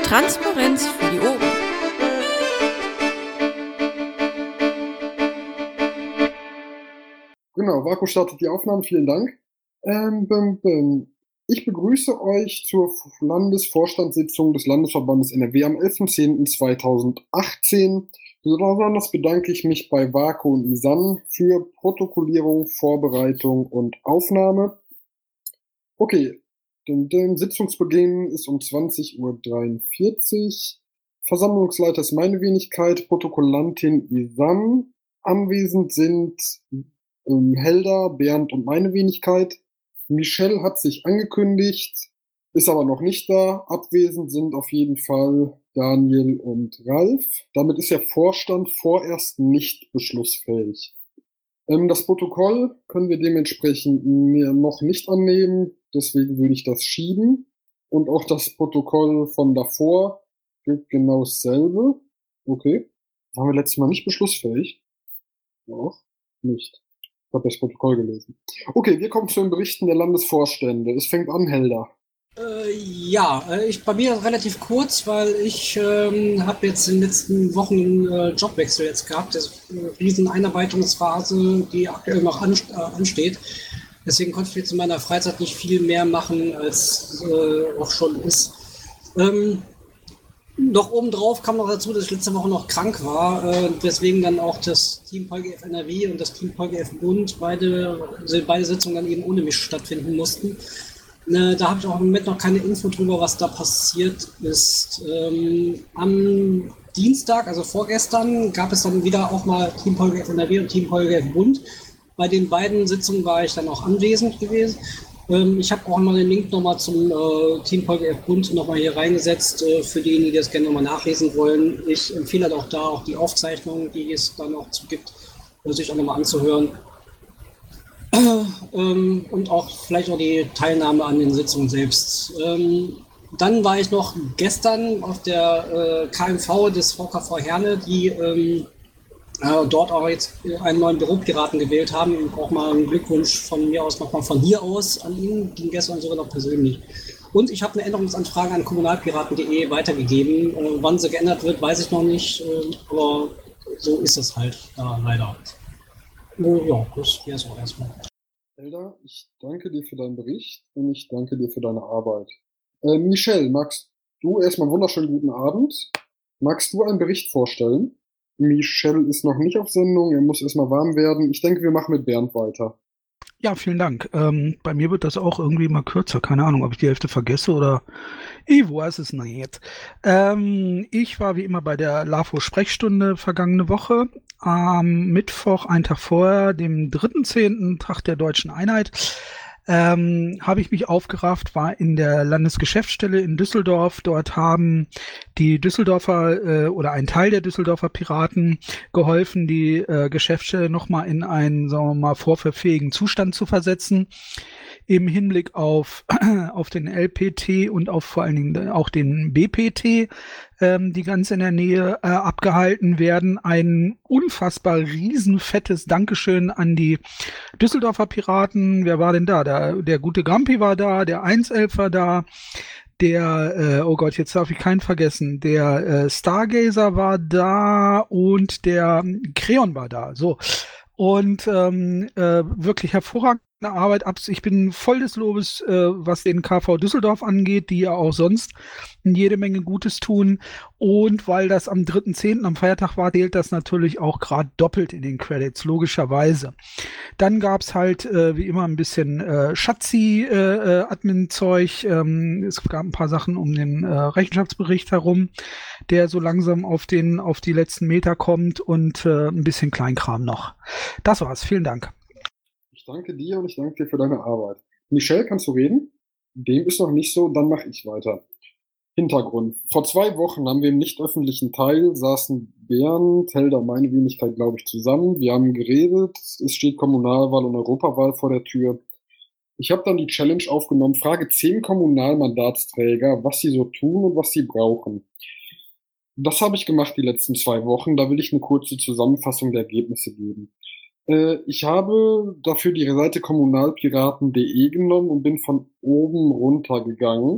Transparenz für die Ohren. Genau, Vaku startet die Aufnahme, vielen Dank. Ich begrüße euch zur Landesvorstandssitzung des Landesverbandes NRW am 11.10.2018. Besonders bedanke ich mich bei Vaku und Isan für Protokollierung, Vorbereitung und Aufnahme. Okay, der Sitzungsbeginn ist um 20.43 Uhr. Versammlungsleiter ist meine Wenigkeit, Protokollantin Isan. Anwesend sind Helda, Bernd und meine Wenigkeit. Michelle hat sich angekündigt, ist aber noch nicht da. Abwesend sind auf jeden Fall Daniel und Ralf. Damit ist der Vorstand vorerst nicht beschlussfähig. Das Protokoll können wir dementsprechend noch nicht annehmen, deswegen würde ich das schieben. Und auch das Protokoll von davor gilt genau dasselbe. Okay. Waren wir letztes Mal nicht beschlussfähig? Auch nicht. Ich habe das Protokoll gelesen. Okay, wir kommen zu den Berichten der Landesvorstände. Es fängt an, Helda. Bei mir relativ kurz, weil ich habe jetzt in den letzten Wochen einen Jobwechsel jetzt gehabt. Das ist eine riesen Einarbeitungsphase, die aktuell noch ansteht. Deswegen konnte ich jetzt in meiner Freizeit nicht viel mehr machen, als auch schon ist. Noch obendrauf kam noch dazu, dass ich letzte Woche noch krank war, weswegen dann auch das Team PolGF NRW und das Team PolGF Bund beide Sitzungen dann eben ohne mich stattfinden mussten. Da habe ich auch im Moment noch keine Info drüber, was da passiert ist. Am Dienstag, also vorgestern, gab es dann wieder auch mal Team PolGF NRW und Team PolGF Bund. Bei den beiden Sitzungen war ich dann auch anwesend gewesen. Ich habe auch mal den Link nochmal zum Team PolGF Bund nochmal hier reingesetzt, für diejenigen, die das gerne nochmal nachlesen wollen. Ich empfehle halt auch da auch die Aufzeichnung, die es dann auch gibt, sich auch nochmal anzuhören. Und auch vielleicht auch die Teilnahme an den Sitzungen selbst. Dann war ich noch gestern auf der KMV des VKV Herne, die dort auch jetzt einen neuen Büropiraten gewählt haben. Auch mal einen Glückwunsch von mir aus, nochmal von hier aus an ihn, ging gestern sogar noch persönlich. Und ich habe eine Änderungsanfrage an kommunalpiraten.de weitergegeben. Wann sie geändert wird, weiß ich noch nicht, aber so ist es halt leider. Ja, das wäre es auch erstmal. Helda, ich danke dir für deinen Bericht und ich danke dir für deine Arbeit. Michelle, magst du erstmal einen wunderschönen guten Abend. Magst du einen Bericht vorstellen? Michelle ist noch nicht auf Sendung, er muss erstmal warm werden. Ich denke, wir machen mit Bernd weiter. Ja, vielen Dank. Bei mir wird das auch irgendwie mal kürzer. Keine Ahnung, ob ich die Hälfte vergesse oder ich weiß es nicht jetzt. Ich war wie immer bei der LAFO-Sprechstunde vergangene Woche. Am Mittwoch, einen Tag vorher, dem 3.10., Tag der Deutschen Einheit, habe ich mich aufgerafft, war in der Landesgeschäftsstelle in Düsseldorf. Dort haben die Düsseldorfer oder ein Teil der Düsseldorfer Piraten geholfen, die Geschäftsstelle nochmal in einen, sagen wir mal, vorverfähigen Zustand zu versetzen. Im Hinblick auf den LPT und auf vor allen Dingen auch den BPT, die ganz in der Nähe abgehalten werden. Ein unfassbar riesenfettes Dankeschön an die Düsseldorfer Piraten. Wer war denn da? Der gute Grampi war da, der 111 war da, der, oh Gott, jetzt darf ich keinen vergessen, der Stargazer war da und der Kreon war da. So. Und wirklich hervorragende Arbeit. Ich bin voll des Lobes, was den KV Düsseldorf angeht, die ja auch sonst jede Menge Gutes tun. Und weil das am 3.10. am Feiertag war, zählt das natürlich auch gerade doppelt in den Credits, logischerweise. Dann gab's halt wie immer ein bisschen Schatzi-Admin-Zeug. Es gab ein paar Sachen um den Rechenschaftsbericht herum, der so langsam auf die letzten Meter kommt und ein bisschen Kleinkram noch. Das war's. Vielen Dank. Ich danke dir und ich danke dir für deine Arbeit. Michelle, kannst du reden? Dem ist noch nicht so, dann mache ich weiter. Hintergrund. Vor 2 Wochen haben wir im nicht öffentlichen Teil, saßen Bernd, Helda und meine Wenigkeit, glaube ich, zusammen. Wir haben geredet, es steht Kommunalwahl und Europawahl vor der Tür. Ich habe dann die Challenge aufgenommen, frage 10 Kommunalmandatsträger, was sie so tun und was sie brauchen. Das habe ich gemacht die letzten 2 Wochen, da will ich eine kurze Zusammenfassung der Ergebnisse geben. Ich habe dafür die Seite kommunalpiraten.de genommen und bin von oben runter gegangen.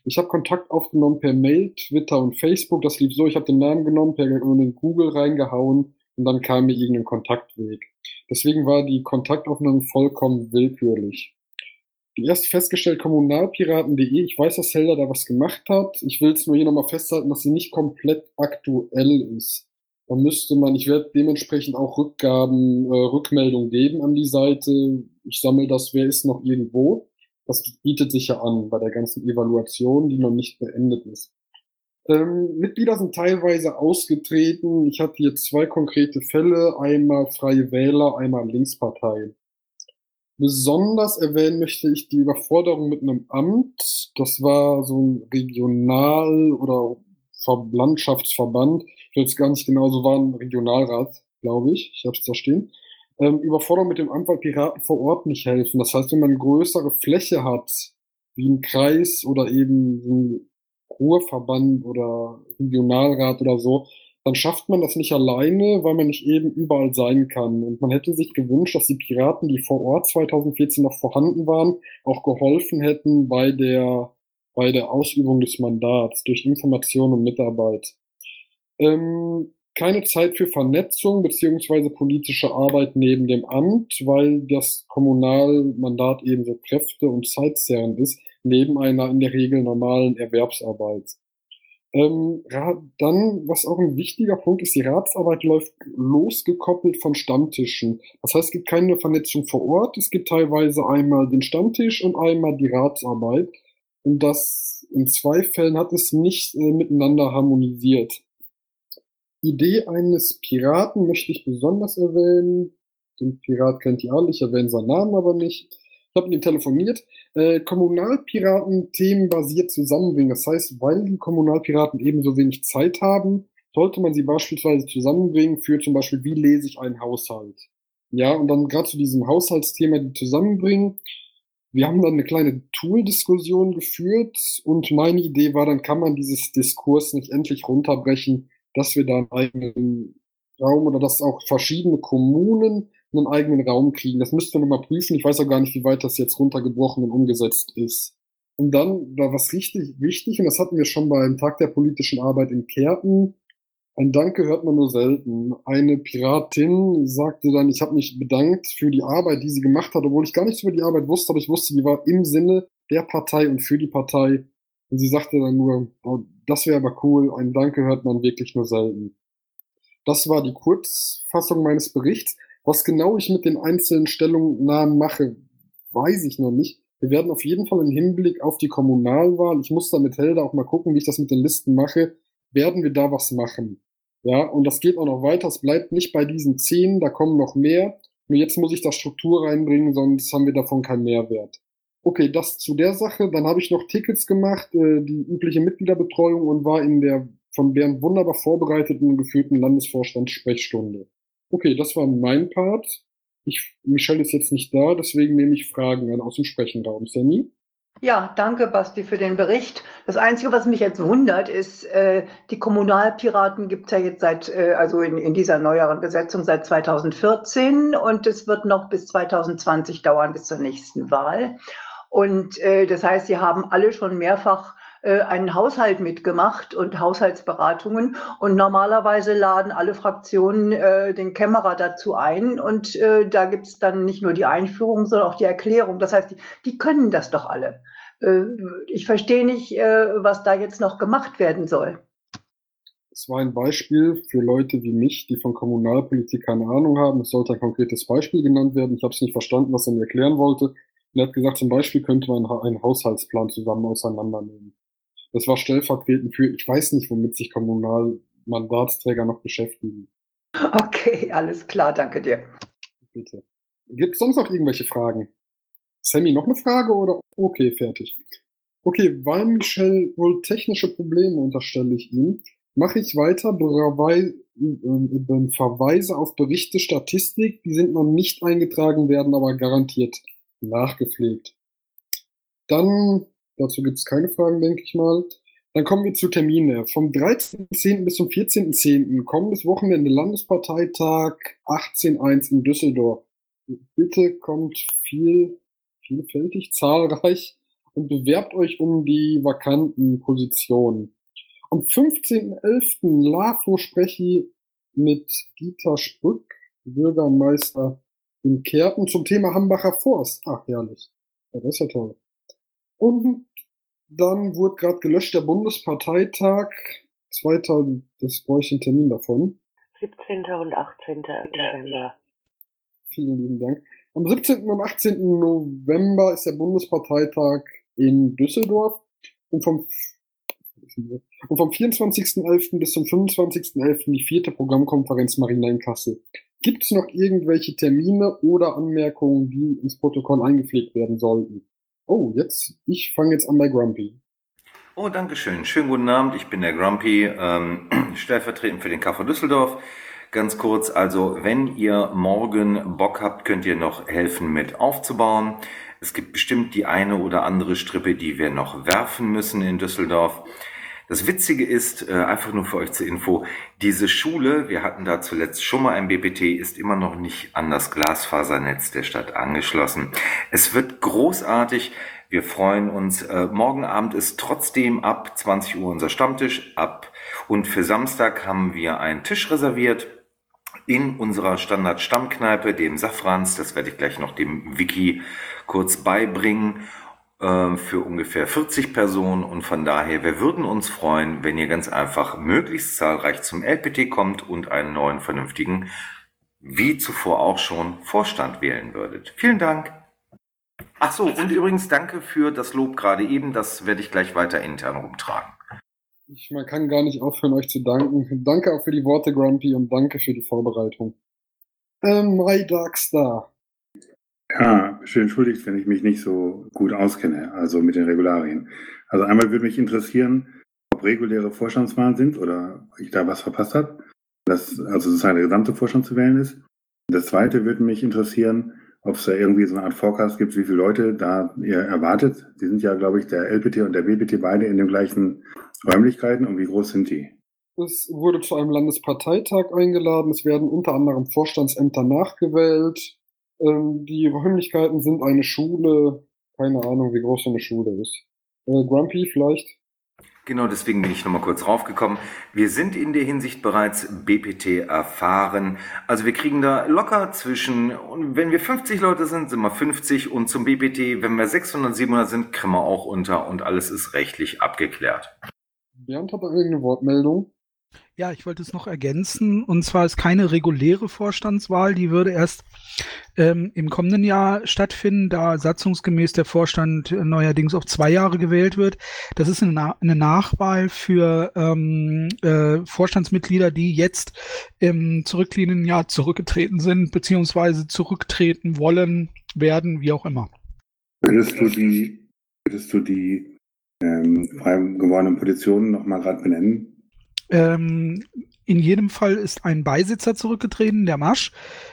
Ich habe Kontakt aufgenommen per Mail, Twitter und Facebook. Das lief so, ich habe den Namen genommen, in Google reingehauen und dann kam mir irgendein Kontaktweg. Deswegen war die Kontaktaufnahme vollkommen willkürlich. Die erst festgestellt kommunalpiraten.de. Ich weiß, dass Helder da was gemacht hat. Ich will es nur hier nochmal festhalten, dass sie nicht komplett aktuell ist. Da müsste man, ich werde dementsprechend auch Rückmeldungen geben an die Seite. Ich sammle das, wer ist noch irgendwo. Das bietet sich ja an bei der ganzen Evaluation, die noch nicht beendet ist. Mitglieder sind teilweise ausgetreten. Ich hatte hier 2 konkrete Fälle, einmal Freie Wähler, einmal Linkspartei. Besonders erwähnen möchte ich die Überforderung mit einem Amt. Das war so ein Regional- oder Landschaftsverband. Ich weiß gar nicht genau, so war ein Regionalrat, glaube ich. Ich habe es da stehen. Überforderung mit dem Amt, weil Piraten vor Ort nicht helfen. Das heißt, wenn man eine größere Fläche hat, wie ein Kreis oder eben ein Ruhrverband oder Regionalrat oder so, dann schafft man das nicht alleine, weil man nicht eben überall sein kann. Und man hätte sich gewünscht, dass die Piraten, die vor Ort 2014 noch vorhanden waren, auch geholfen hätten bei der Ausübung des Mandats durch Information und Mitarbeit. Keine Zeit für Vernetzung beziehungsweise politische Arbeit neben dem Amt, weil das Kommunalmandat eben so kräfte- und zeitzerrend ist, neben einer in der Regel normalen Erwerbsarbeit. Dann, was auch ein wichtiger Punkt ist, die Ratsarbeit läuft losgekoppelt von Stammtischen. Das heißt, es gibt keine Vernetzung vor Ort, es gibt teilweise einmal den Stammtisch und einmal die Ratsarbeit. Und das in 2 Fällen hat es nicht miteinander harmonisiert. Idee eines Piraten möchte ich besonders erwähnen. Den Pirat kennt ihr alle, ich erwähne seinen Namen aber nicht. Ich habe mit ihm telefoniert. Kommunalpiraten themenbasiert zusammenbringen. Das heißt, weil die Kommunalpiraten ebenso wenig Zeit haben, sollte man sie beispielsweise zusammenbringen für zum Beispiel, wie lese ich einen Haushalt? Ja, und dann gerade zu diesem Haushaltsthema die zusammenbringen. Wir haben dann eine kleine Tool-Diskussion geführt und meine Idee war, dann kann man dieses Diskurs nicht endlich runterbrechen, dass wir da einen eigenen Raum oder dass auch verschiedene Kommunen einen eigenen Raum kriegen. Das müssten wir nochmal prüfen. Ich weiß auch gar nicht, wie weit das jetzt runtergebrochen und umgesetzt ist. Und dann war was richtig wichtig, und das hatten wir schon beim Tag der politischen Arbeit in Kerpen. Ein Danke hört man nur selten. Eine Piratin sagte dann, ich habe mich bedankt für die Arbeit, die sie gemacht hat, obwohl ich gar nichts über die Arbeit wusste, aber ich wusste, die war im Sinne der Partei und für die Partei. Und sie sagte dann nur, oh, das wäre aber cool, ein Danke hört man wirklich nur selten. Das war die Kurzfassung meines Berichts. Was genau ich mit den einzelnen Stellungnahmen mache, weiß ich noch nicht. Wir werden auf jeden Fall im Hinblick auf die Kommunalwahl, ich muss da mit Helda auch mal gucken, wie ich das mit den Listen mache, werden wir da was machen. Ja, und das geht auch noch weiter. Es bleibt nicht bei diesen 10, da kommen noch mehr. Nur jetzt muss ich da Struktur reinbringen, sonst haben wir davon keinen Mehrwert. Okay, das zu der Sache. Dann habe ich noch Tickets gemacht, die übliche Mitgliederbetreuung und war in der von Bernd wunderbar vorbereiteten und geführten Landesvorstandssprechstunde. Okay, das war mein Part. Michelle ist jetzt nicht da, deswegen nehme ich Fragen an aus dem Sprechenraum. Sammy? Ja, danke, Basti, für den Bericht. Das Einzige, was mich jetzt wundert, ist, die Kommunalpiraten gibt es ja jetzt also in dieser neueren Besetzung seit 2014 und es wird noch bis 2020 dauern, bis zur nächsten Wahl. Und das heißt, sie haben alle schon mehrfach einen Haushalt mitgemacht und Haushaltsberatungen. Und normalerweise laden alle Fraktionen den Kämmerer dazu ein. Und da gibt es dann nicht nur die Einführung, sondern auch die Erklärung. Das heißt, die können das doch alle. Ich verstehe nicht, was da jetzt noch gemacht werden soll. Es war ein Beispiel für Leute wie mich, die von Kommunalpolitik keine Ahnung haben. Es sollte ein konkretes Beispiel genannt werden. Ich habe es nicht verstanden, was er mir erklären wollte. Er hat gesagt, zum Beispiel könnte man einen Haushaltsplan zusammen auseinandernehmen. Das war stellvertretend für, ich weiß nicht, womit sich Kommunalmandatsträger noch beschäftigen. Okay, alles klar, danke dir. Bitte. Gibt es sonst noch irgendwelche Fragen? Sammy, noch eine Frage oder? Okay, fertig. Okay, weil Michel wohl technische Probleme unterstelle ich ihm, mache ich weiter, Verweise auf Berichte, Statistik, die sind noch nicht eingetragen, werden aber garantiert nachgepflegt. Dann, dazu gibt es keine Fragen, denke ich mal. Dann kommen wir zu Termine. Vom 13.10. bis zum 14.10. kommendes Wochenende Landesparteitag 18.1 in Düsseldorf. Bitte kommt vielfältig, zahlreich und bewerbt euch um die vakanten Positionen. Am 15.11. LAFO-Sprechi mit Dieter Sprück, Bürgermeister in Kärnten, zum Thema Hambacher Forst. Ach, herrlich. Ja, das ist ja toll. Und dann wurde gerade gelöscht der Bundesparteitag 2000, das brauche ich einen Termin davon. 17. und 18. November. Vielen lieben Dank. Am 17. und 18. November ist der Bundesparteitag in Düsseldorf und vom 24.11. bis zum 25.11. die 4. Programmkonferenz Marina in Kassel. Gibt es noch irgendwelche Termine oder Anmerkungen, die ins Protokoll eingepflegt werden sollten? Oh, ich fange jetzt an bei Grumpy. Oh, danke schön. Schönen guten Abend. Ich bin der Grumpy, stellvertretend für den KV Düsseldorf. Ganz kurz, also wenn ihr morgen Bock habt, könnt ihr noch helfen mit aufzubauen. Es gibt bestimmt die eine oder andere Strippe, die wir noch werfen müssen in Düsseldorf. Das Witzige ist, einfach nur für euch zur Info, diese Schule, wir hatten da zuletzt schon mal ein BPT, ist immer noch nicht an das Glasfasernetz der Stadt angeschlossen. Es wird großartig, wir freuen uns. Morgen Abend ist trotzdem ab 20 Uhr unser Stammtisch und für Samstag haben wir einen Tisch reserviert in unserer Standard-Stammkneipe, dem Safrans. Das werde ich gleich noch dem Wiki kurz beibringen. Für ungefähr 40 Personen und von daher, wir würden uns freuen, wenn ihr ganz einfach möglichst zahlreich zum LPT kommt und einen neuen, vernünftigen, wie zuvor auch schon, Vorstand wählen würdet. Vielen Dank. Ach so, und übrigens danke für das Lob gerade eben, das werde ich gleich weiter intern rumtragen. Man kann gar nicht aufhören, euch zu danken. Danke auch für die Worte, Grumpy, und danke für die Vorbereitung. My Dark Star. Ja, schön entschuldigt, wenn ich mich nicht so gut auskenne, also mit den Regularien. Also einmal würde mich interessieren, ob reguläre Vorstandswahlen sind oder ich da was verpasst habe, dass also sozusagen der gesamte Vorstand zu wählen ist. Das zweite würde mich interessieren, ob es da irgendwie so eine Art Forecast gibt, wie viele Leute da ihr erwartet. Die sind ja, glaube ich, der LPT und der BPT beide in den gleichen Räumlichkeiten und wie groß sind die? Es wurde zu einem Landesparteitag eingeladen. Es werden unter anderem Vorstandsämter nachgewählt. Die Räumlichkeiten sind eine Schule. Keine Ahnung, wie groß so eine Schule ist. Grumpy vielleicht? Genau, deswegen bin ich nochmal kurz raufgekommen. Wir sind in der Hinsicht bereits BPT erfahren. Also wir kriegen da locker und wenn wir 50 Leute sind, sind wir 50 und zum BPT, wenn wir 600, 700 sind, kriegen wir auch unter und alles ist rechtlich abgeklärt. Bernd hat eine Wortmeldung. Ja, ich wollte es noch ergänzen. Und zwar ist keine reguläre Vorstandswahl, die würde erst im kommenden Jahr stattfinden, da satzungsgemäß der Vorstand neuerdings auf 2 Jahre gewählt wird. Das ist eine Nachwahl für Vorstandsmitglieder, die jetzt im zurückliegenden Jahr zurückgetreten sind, beziehungsweise zurücktreten wollen, werden, wie auch immer. Würdest du die frei gewordenen Positionen nochmal gerade benennen? In jedem Fall ist ein Beisitzer zurückgetreten, der Masch.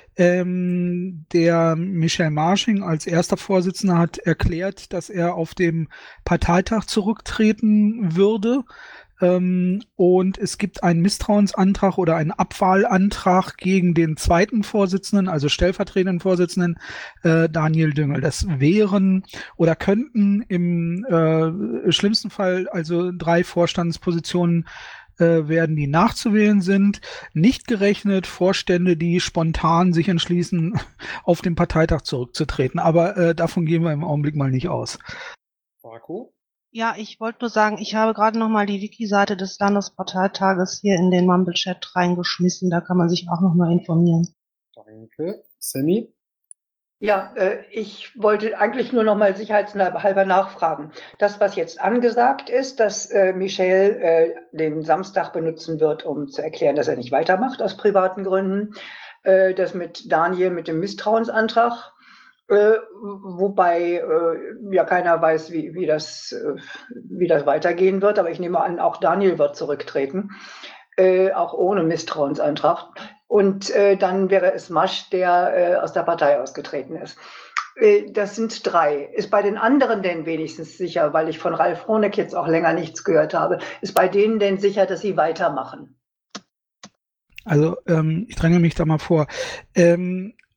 Der Michel Marsching als erster Vorsitzender hat erklärt, dass er auf dem Parteitag zurücktreten würde. Und es gibt einen Misstrauensantrag oder einen Abwahlantrag gegen den zweiten Vorsitzenden, also stellvertretenden Vorsitzenden, Daniel Düngel. Das wären oder könnten im schlimmsten Fall also 3 Vorstandspositionen werden, die nachzuwählen sind, nicht gerechnet Vorstände, die spontan sich entschließen, auf den Parteitag zurückzutreten. Aber davon gehen wir im Augenblick mal nicht aus. Marco? Ja, ich wollte nur sagen, ich habe gerade nochmal die Wiki-Seite des Landesparteitages hier in den Mumble-Chat reingeschmissen. Da kann man sich auch nochmal informieren. Danke. Sammy? Ja, ich wollte eigentlich nur noch mal sicherheitshalber nachfragen. Das, was jetzt angesagt ist, dass Michel den Samstag benutzen wird, um zu erklären, dass er nicht weitermacht aus privaten Gründen, das mit Daniel mit dem Misstrauensantrag, wobei ja keiner weiß, wie das weitergehen wird, aber ich nehme an, auch Daniel wird zurücktreten, auch ohne Misstrauensantrag. Und dann wäre es Masch, der aus der Partei ausgetreten ist. Das sind 3. Ist bei den anderen denn wenigstens sicher, weil ich von Ralf Honeck jetzt auch länger nichts gehört habe, ist bei denen denn sicher, dass sie weitermachen? Also ich dränge mich da mal vor.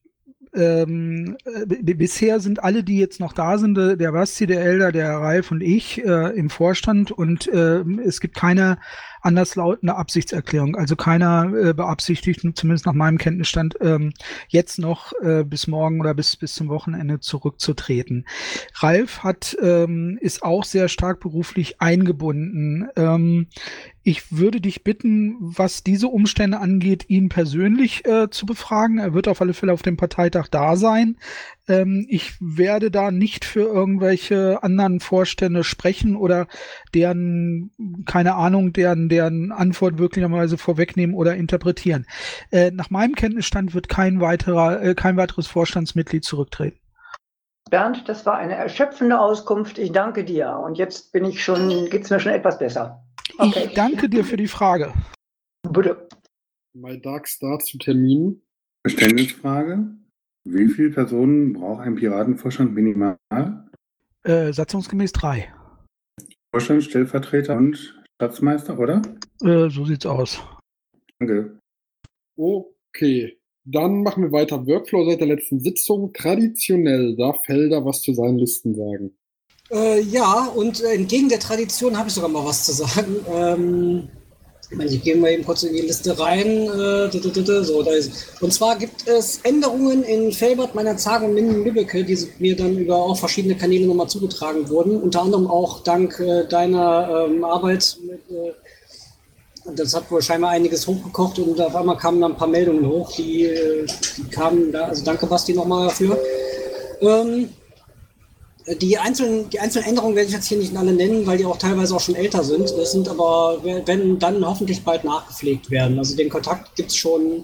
bisher sind alle, die jetzt noch da sind, der Basti, der Elder, der Ralf und ich im Vorstand und es gibt keine anderslautende Absichtserklärung. Also keiner beabsichtigt, zumindest nach meinem Kenntnisstand, jetzt noch bis morgen oder bis zum Wochenende zurückzutreten. Ralf ist auch sehr stark beruflich eingebunden. Ich würde dich bitten, was diese Umstände angeht, ihn persönlich zu befragen. Er wird auf alle Fälle auf dem Parteitag da sein. Ich werde da nicht für irgendwelche anderen Vorstände sprechen oder deren Antwort wirklicherweise vorwegnehmen oder interpretieren. Nach meinem Kenntnisstand wird kein weiteres Vorstandsmitglied zurücktreten. Bernd, das war eine erschöpfende Auskunft. Ich danke dir. Und jetzt geht's mir schon etwas besser. Okay. Ich danke dir für die Frage. Bitte. My Dark Start zu Terminen. Verständnisfrage. Wie viele Personen braucht ein Piratenvorstand minimal? Satzungsgemäß 3. Vorstand, Stellvertreter und Schatzmeister, oder? So sieht's aus. Danke. Okay, dann machen wir weiter. Workflow seit der letzten Sitzung. Traditionell darf Helder was zu seinen Listen sagen. Ja, und entgegen der Tradition habe ich sogar mal was zu sagen. Ich gehe mal eben kurz in die Liste rein. So, da ist. Und zwar gibt es Änderungen in Velbert, meiner Zagen und Minden-Lübbecke, die mir dann über auch verschiedene Kanäle nochmal zugetragen wurden. Unter anderem auch dank deiner Arbeit. Das hat wohl scheinbar einiges hochgekocht und auf einmal kamen dann ein paar Meldungen hoch, die kamen da. Also danke, Basti, nochmal dafür. Die einzelnen Änderungen werde ich jetzt hier nicht alle nennen, weil die auch teilweise auch schon älter sind. Das sind aber, wenn dann hoffentlich bald nachgepflegt werden. Also den Kontakt gibt es schon.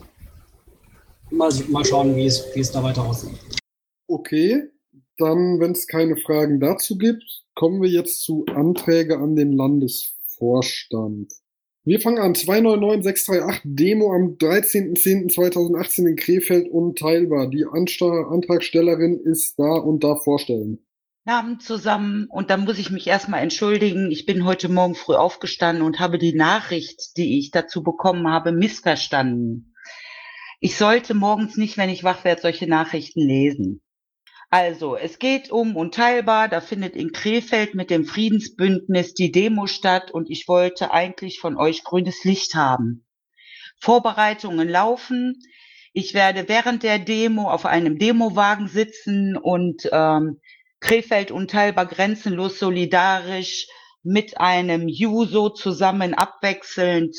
Mal schauen, wie es da weiter aussieht. Okay, dann, wenn es keine Fragen dazu gibt, kommen wir jetzt zu Anträgen an den Landesvorstand. Wir fangen an. 299638 Demo am 13.10.2018 in Krefeld unteilbar. Die Antragstellerin ist da und darf vorstellen. Abend zusammen und dann muss ich mich erstmal entschuldigen. Ich bin heute Morgen früh aufgestanden und habe die Nachricht, die ich dazu bekommen habe, missverstanden. Ich sollte morgens nicht, wenn ich wach werde, solche Nachrichten lesen. Also, es geht um unteilbar, da findet in Krefeld mit dem Friedensbündnis die Demo statt und ich wollte eigentlich von euch grünes Licht haben. Vorbereitungen laufen. Ich werde während der Demo auf einem Demowagen sitzen und Krefeld unteilbar grenzenlos solidarisch mit einem Juso zusammen abwechselnd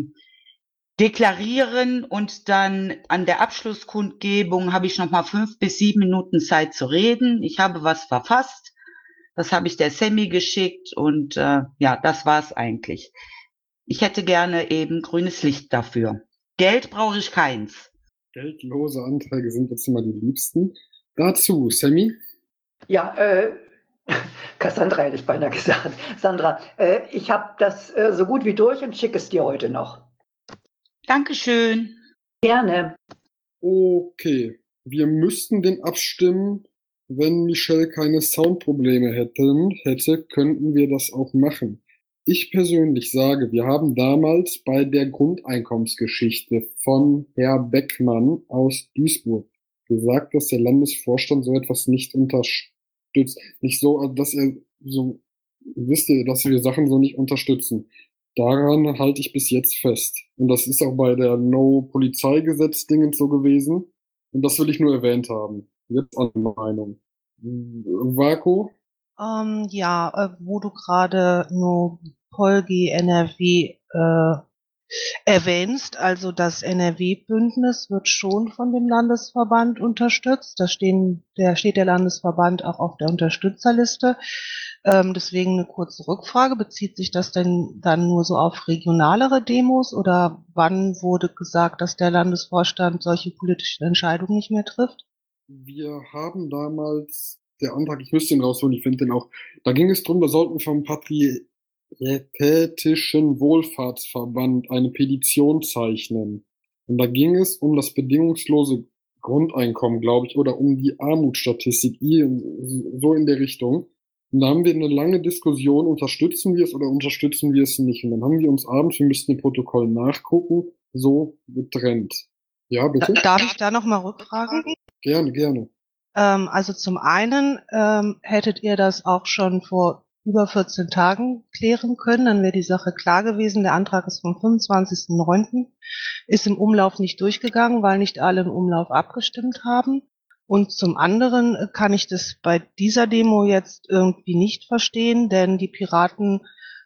deklarieren und dann an der Abschlusskundgebung habe ich nochmal 5 bis 7 Minuten Zeit zu reden. Ich habe was verfasst, das habe ich der Sammy geschickt und ja, das war's eigentlich. Ich hätte gerne eben grünes Licht dafür. Geld brauche ich keins. Geldlose Anträge sind jetzt immer die liebsten. Dazu, Sammy? Ja, Cassandra hätte ich beinahe gesagt. Sandra, ich habe das so gut wie durch und schicke es dir heute noch. Dankeschön. Gerne. Okay, wir müssten den abstimmen. Wenn Michelle keine Soundprobleme hätte, könnten wir das auch machen. Ich persönlich sage, wir haben damals bei der Grundeinkommensgeschichte von Herr Beckmann aus Duisburg gesagt, dass der Landesvorstand so etwas nicht unterstützt. Nicht so, also dass er so, wisst ihr, dass wir Sachen so nicht unterstützen. Daran halte ich bis jetzt fest. Und das ist auch bei der No-Polizeigesetz-Dingen so gewesen. Und das will ich nur erwähnt haben. Jetzt eine Meinung. Vako? Ja, wo du gerade nur Polgi NRW erwähnst, also das NRW-Bündnis wird schon von dem Landesverband unterstützt. Da steht der Landesverband auch auf der Unterstützerliste. Deswegen eine kurze Rückfrage. Bezieht sich das denn dann nur so auf regionalere Demos oder wann wurde gesagt, dass der Landesvorstand solche politischen Entscheidungen nicht mehr trifft? Wir haben damals der Antrag, ich müsste ihn rausholen, ich finde den auch, da ging es darum, da sollten wir vom Patriotätischen Wohlfahrtsverband eine Petition zeichnen. Und da ging es um das bedingungslose Grundeinkommen, glaube ich, oder um die Armutsstatistik, so in der Richtung. Und da haben wir eine lange Diskussion, unterstützen wir es oder unterstützen wir es nicht. Und dann haben wir uns abends, wir müssten im Protokoll nachgucken, so getrennt. Ja, bitte? Darf ich da nochmal rückfragen? Gerne, gerne. Also zum einen hättet ihr das auch schon vor über 14 Tagen klären können, dann wäre die Sache klar gewesen. Der Antrag ist vom 25.09., ist im Umlauf nicht durchgegangen, weil nicht alle im Umlauf abgestimmt haben. Und zum anderen kann ich das bei dieser Demo jetzt irgendwie nicht verstehen, denn die Piraten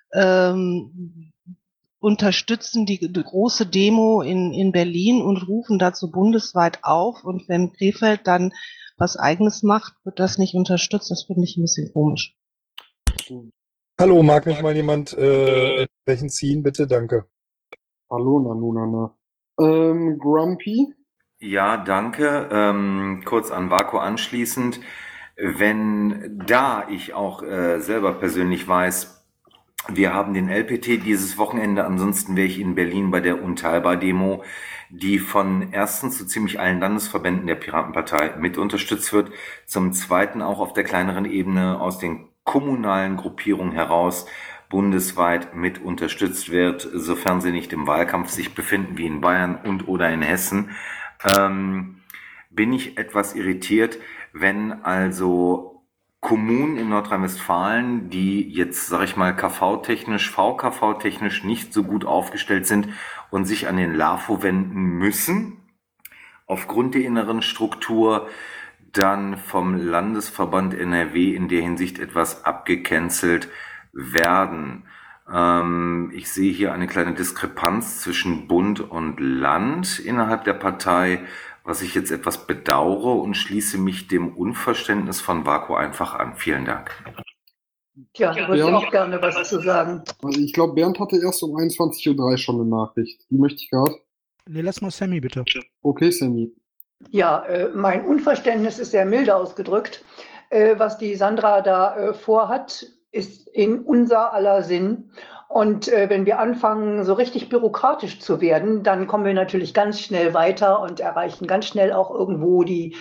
unterstützen die große Demo in Berlin und rufen dazu bundesweit auf. Und wenn Krefeld dann was Eigenes macht, wird das nicht unterstützt. Das finde ich ein bisschen komisch. Hallo, mag mich mal jemand entsprechend ziehen, bitte? Danke. Hallo, Nanunana. Grumpy? Ja, danke. Kurz an Vako anschließend. Wenn da ich auch selber persönlich weiß, wir haben den LPT dieses Wochenende, ansonsten wäre ich in Berlin bei der Unteilbar-Demo, die von erstens so ziemlich allen Landesverbänden der Piratenpartei mit unterstützt wird, zum zweiten auch auf der kleineren Ebene aus den kommunalen Gruppierungen heraus bundesweit mit unterstützt wird, sofern sie nicht im Wahlkampf sich befinden wie in Bayern und oder in Hessen, bin ich etwas irritiert, wenn also Kommunen in Nordrhein-Westfalen, die jetzt, sag ich mal, KV-technisch, VKV-technisch nicht so gut aufgestellt sind und sich an den LAFO wenden müssen, aufgrund der inneren Struktur dann vom Landesverband NRW in der Hinsicht etwas abgecancelt werden. Ich sehe hier eine kleine Diskrepanz zwischen Bund und Land innerhalb der Partei, was ich jetzt etwas bedauere und schließe mich dem Unverständnis von Vako einfach an. Vielen Dank. Tja, da würde ich auch gerne was zu sagen. Also ich glaube, Bernd hatte erst um 21.03 Uhr schon eine Nachricht. Die möchte ich gerade. Nee, lass mal Sammy bitte. Okay, Sammy. Ja, mein Unverständnis ist sehr milde ausgedrückt. Was die Sandra da vorhat, ist in unser aller Sinn. Und wenn wir anfangen, so richtig bürokratisch zu werden, dann kommen wir natürlich ganz schnell weiter und erreichen ganz schnell auch irgendwo die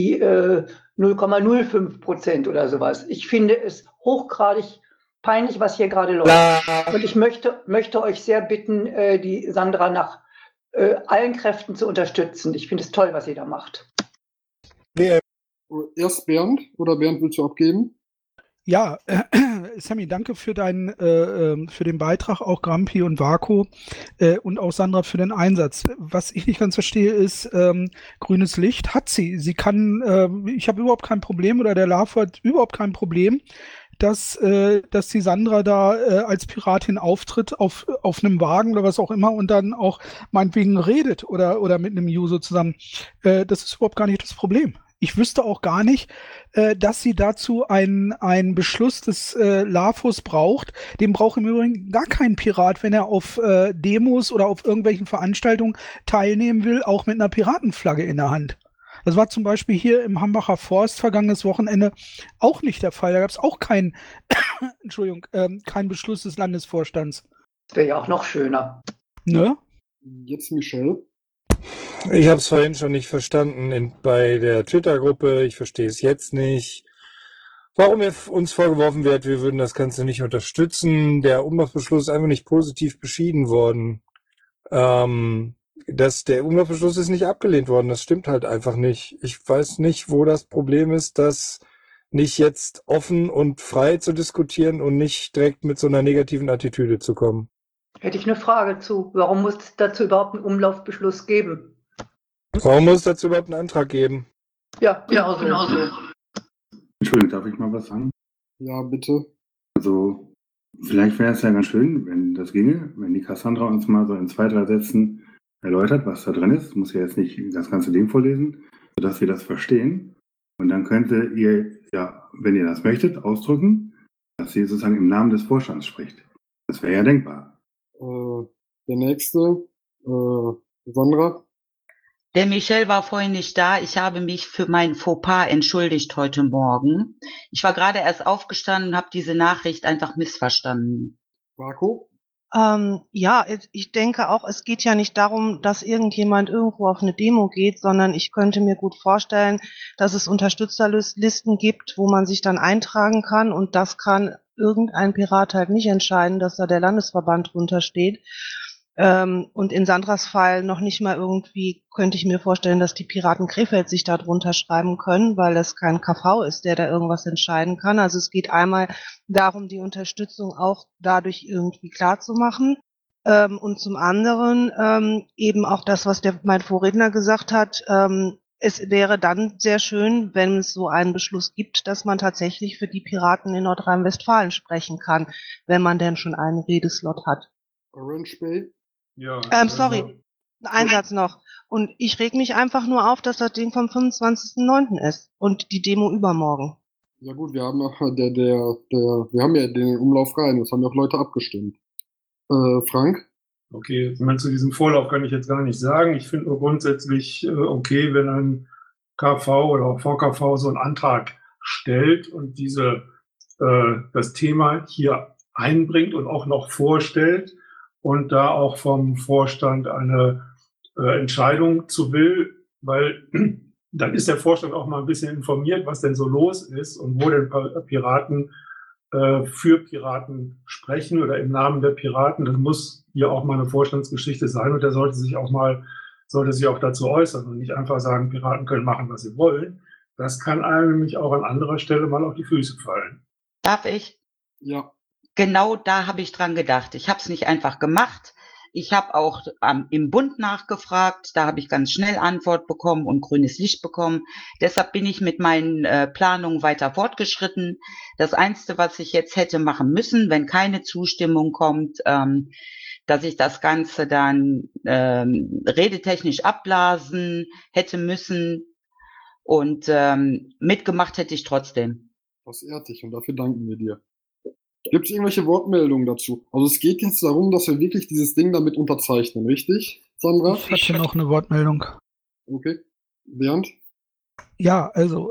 0,05% oder sowas. Ich finde es hochgradig peinlich, was hier gerade läuft. Und ich möchte euch sehr bitten, die Sandra nach allen Kräften zu unterstützen. Ich finde es toll, was sie da macht. Erst Bernd, oder Bernd, willst du abgeben? Ja, Sammy, danke für für den Beitrag, auch Grumpy und Vako und auch Sandra für den Einsatz. Was ich nicht ganz verstehe, ist, grünes Licht hat sie. Sie kann, ich habe überhaupt kein Problem, oder der LAFO hat überhaupt kein Problem, dass die Sandra da als Piratin auftritt auf einem Wagen oder was auch immer und dann auch meinetwegen redet oder mit einem User zusammen. Das ist überhaupt gar nicht das Problem. Ich wüsste auch gar nicht, dass sie dazu einen Beschluss des LAFOs braucht. Den braucht im Übrigen gar kein Pirat, wenn er auf Demos oder auf irgendwelchen Veranstaltungen teilnehmen will, auch mit einer Piratenflagge in der Hand. Das war zum Beispiel hier im Hambacher Forst vergangenes Wochenende auch nicht der Fall. Da gab es auch keinen Beschluss des Landesvorstands. Das wäre ja auch noch schöner. Ne? Jetzt Michelle. Ich habe es vorhin schon nicht verstanden bei der Twitter-Gruppe. Ich verstehe es jetzt nicht. Warum uns vorgeworfen wird, wir würden das Ganze nicht unterstützen. Der Umlaufbeschluss ist einfach nicht positiv beschieden worden. Der Umlaufbeschluss ist nicht abgelehnt worden. Das stimmt halt einfach nicht. Ich weiß nicht, wo das Problem ist, das nicht jetzt offen und frei zu diskutieren und nicht direkt mit so einer negativen Attitüde zu kommen. Hätte ich eine Frage zu. Warum muss es dazu überhaupt einen Umlaufbeschluss geben? Warum muss es dazu überhaupt einen Antrag geben? Ja, genau so. Entschuldigung, darf ich mal was sagen? Ja, bitte. Also, vielleicht wäre es ja ganz schön, wenn das ginge, wenn die Cassandra uns mal so in 2, 3 Sätzen erläutert, was da drin ist. Muss ja jetzt nicht das ganze Ding vorlesen, sodass wir das verstehen. Und dann könnte ihr, ja, wenn ihr das möchtet, ausdrücken, dass sie sozusagen im Namen des Vorstands spricht. Das wäre ja denkbar. Der nächste, Sandra. Der Michel war vorhin nicht da. Ich habe mich für mein Fauxpas entschuldigt heute Morgen. Ich war gerade erst aufgestanden und habe diese Nachricht einfach missverstanden. Marco? Ja, ich denke auch, es geht ja nicht darum, dass irgendjemand irgendwo auf eine Demo geht, sondern ich könnte mir gut vorstellen, dass es Unterstützerlisten gibt, wo man sich dann eintragen kann, und das kann irgendein Pirat halt nicht entscheiden, dass da der Landesverband drunter steht. Und in Sandras Fall noch nicht mal irgendwie, könnte ich mir vorstellen, dass die Piraten Krefeld sich da drunter schreiben können, weil es kein KV ist, der da irgendwas entscheiden kann. Also es geht einmal darum, die Unterstützung auch dadurch irgendwie klar zu machen. Und zum anderen eben auch das, was mein Vorredner gesagt hat, es wäre dann sehr schön, wenn es so einen Beschluss gibt, dass man tatsächlich für die Piraten in Nordrhein-Westfalen sprechen kann, wenn man denn schon einen Redeslot hat. Orange Bay? Ja. Sorry, ein Satz noch. Und ich reg mich einfach nur auf, dass das Ding vom 25.09. ist und die Demo übermorgen. Ja gut, wir haben wir haben ja den Umlauf rein, das haben ja auch Leute abgestimmt. Frank? Okay, ich meine, zu diesem Vorlauf kann ich jetzt gar nicht sagen. Ich finde nur grundsätzlich okay, wenn ein KV oder auch VKV so einen Antrag stellt und das Thema hier einbringt und auch noch vorstellt und da auch vom Vorstand eine Entscheidung zu will, weil dann ist der Vorstand auch mal ein bisschen informiert, was denn so los ist und wo denn Piraten für Piraten sprechen oder im Namen der Piraten. Das muss hier auch mal eine Vorstandsgeschichte sein und der sollte sich auch dazu äußern und nicht einfach sagen, Piraten können machen, was sie wollen. Das kann einem nämlich auch an anderer Stelle mal auf die Füße fallen. Darf ich? Ja. Genau da habe ich dran gedacht. Ich habe es nicht einfach gemacht. Ich habe auch im Bund nachgefragt. Da habe ich ganz schnell Antwort bekommen und grünes Licht bekommen. Deshalb bin ich mit meinen Planungen weiter fortgeschritten. Das Einzige, was ich jetzt hätte machen müssen, wenn keine Zustimmung kommt, dass ich das Ganze dann redetechnisch abblasen hätte müssen. Und mitgemacht hätte ich trotzdem. Das ehrt dich und dafür danken wir dir. Gibt es irgendwelche Wortmeldungen dazu? Also es geht jetzt darum, dass wir wirklich dieses Ding damit unterzeichnen, richtig, Sandra? Ich hatte noch eine Wortmeldung. Okay. Bernd? Ja, also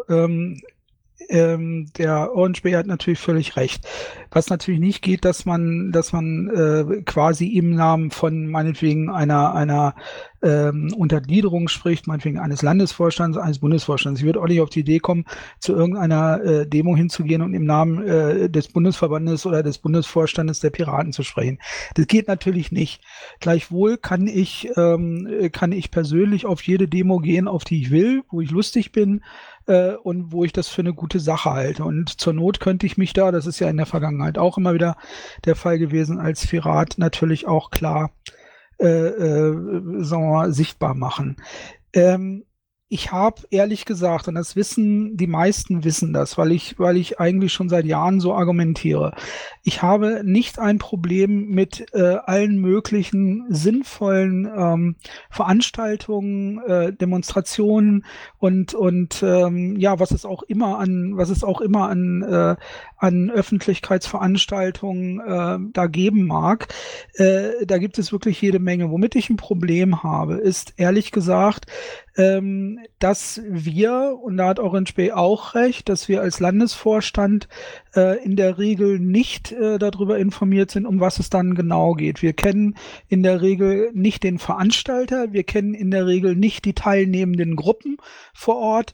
der Orange Bay hat natürlich völlig recht. Was natürlich nicht geht, dass man quasi im Namen von meinetwegen einer Untergliederung spricht, meinetwegen eines Landesvorstands, eines Bundesvorstands. Ich würde auch nicht auf die Idee kommen, zu irgendeiner Demo hinzugehen und im Namen des Bundesverbandes oder des Bundesvorstandes der Piraten zu sprechen. Das geht natürlich nicht. Gleichwohl kann ich persönlich auf jede Demo gehen, auf die ich will, wo ich lustig bin, und wo ich das für eine gute Sache halte. Und zur Not könnte ich mich da, das ist ja in der Vergangenheit auch immer wieder der Fall gewesen, als Pirat natürlich auch klar sagen wir mal, sichtbar machen. Ich habe ehrlich gesagt, und das wissen, die meisten wissen das, weil ich eigentlich schon seit Jahren so argumentiere. Ich habe nicht ein Problem mit allen möglichen sinnvollen Veranstaltungen, Demonstrationen und ja, was es auch immer an Öffentlichkeitsveranstaltungen da geben mag. Da gibt es wirklich jede Menge. Womit ich ein Problem habe, ist ehrlich gesagt, dass wir, und da hat Orange Bay auch recht, dass wir als Landesvorstand in der Regel nicht darüber informiert sind, um was es dann genau geht. Wir kennen in der Regel nicht den Veranstalter, wir kennen in der Regel nicht die teilnehmenden Gruppen vor Ort.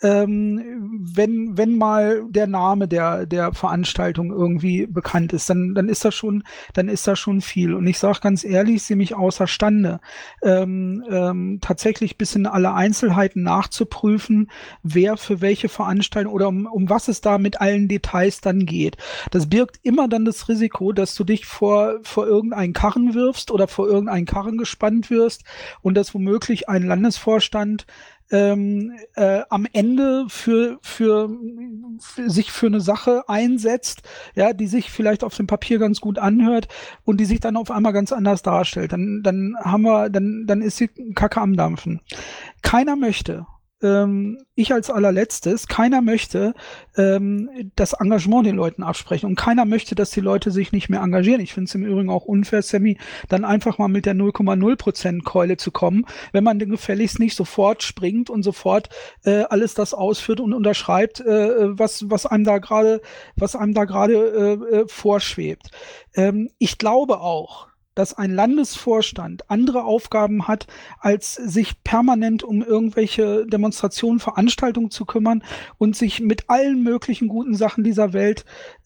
Wenn mal der Name der Veranstaltung irgendwie bekannt ist, dann ist das schon viel. Und ich sage ganz ehrlich, ich sehe mich außerstande, tatsächlich bis in alle Einzelheiten nachzuprüfen, wer für welche Veranstaltung oder um was es da mit allen Details dann geht. Das birgt immer dann das Risiko, dass du dich vor irgendeinen Karren wirfst oder vor irgendeinen Karren gespannt wirst und dass womöglich ein Landesvorstand am Ende für sich für eine Sache einsetzt, ja, die sich vielleicht auf dem Papier ganz gut anhört und die sich dann auf einmal ganz anders darstellt. Dann ist die Kacke am Dampfen. Keiner möchte, ich als allerletztes, keiner möchte das Engagement den Leuten absprechen und keiner möchte, dass die Leute sich nicht mehr engagieren. Ich finde es im Übrigen auch unfair, Sammy, dann einfach mal mit der 0,0% Keule zu kommen, wenn man den gefälligst nicht sofort springt und sofort alles das ausführt und unterschreibt, was einem da gerade vorschwebt. Ich glaube auch, dass ein Landesvorstand andere Aufgaben hat, als sich permanent um irgendwelche Demonstrationen, Veranstaltungen zu kümmern und sich mit allen möglichen guten Sachen dieser Welt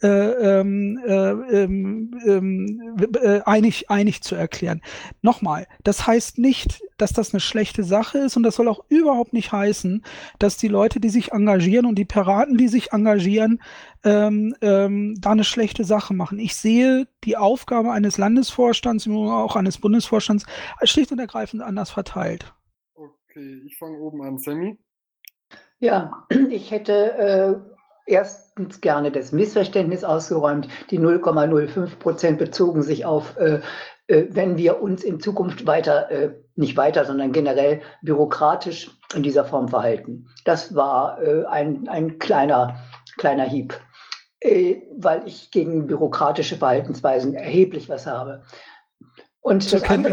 einig zu erklären. Nochmal, das heißt nicht, dass das eine schlechte Sache ist, und das soll auch überhaupt nicht heißen, dass die Leute, die sich engagieren und die Piraten, die sich engagieren, da eine schlechte Sache machen. Ich sehe die Aufgabe eines Landesvorstands und auch eines Bundesvorstands als schlicht und ergreifend anders verteilt. Okay, ich fange oben an. Sammy? Ja, ich hätte erstens gerne das Missverständnis ausgeräumt. Die 0,05% bezogen sich auf, wenn wir uns in Zukunft nicht weiter, sondern generell bürokratisch in dieser Form verhalten. Das war ein kleiner Hieb, weil ich gegen bürokratische Verhaltensweisen erheblich was habe. Und das andere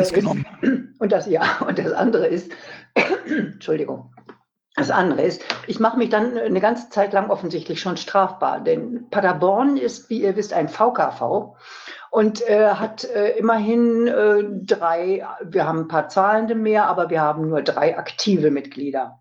ist, Entschuldigung. Das andere ist, ich mache mich dann eine ganze Zeit lang offensichtlich schon strafbar, denn Paderborn ist, wie ihr wisst, ein VKV und hat immerhin wir haben ein paar Zahlende mehr, aber wir haben nur 3 aktive Mitglieder,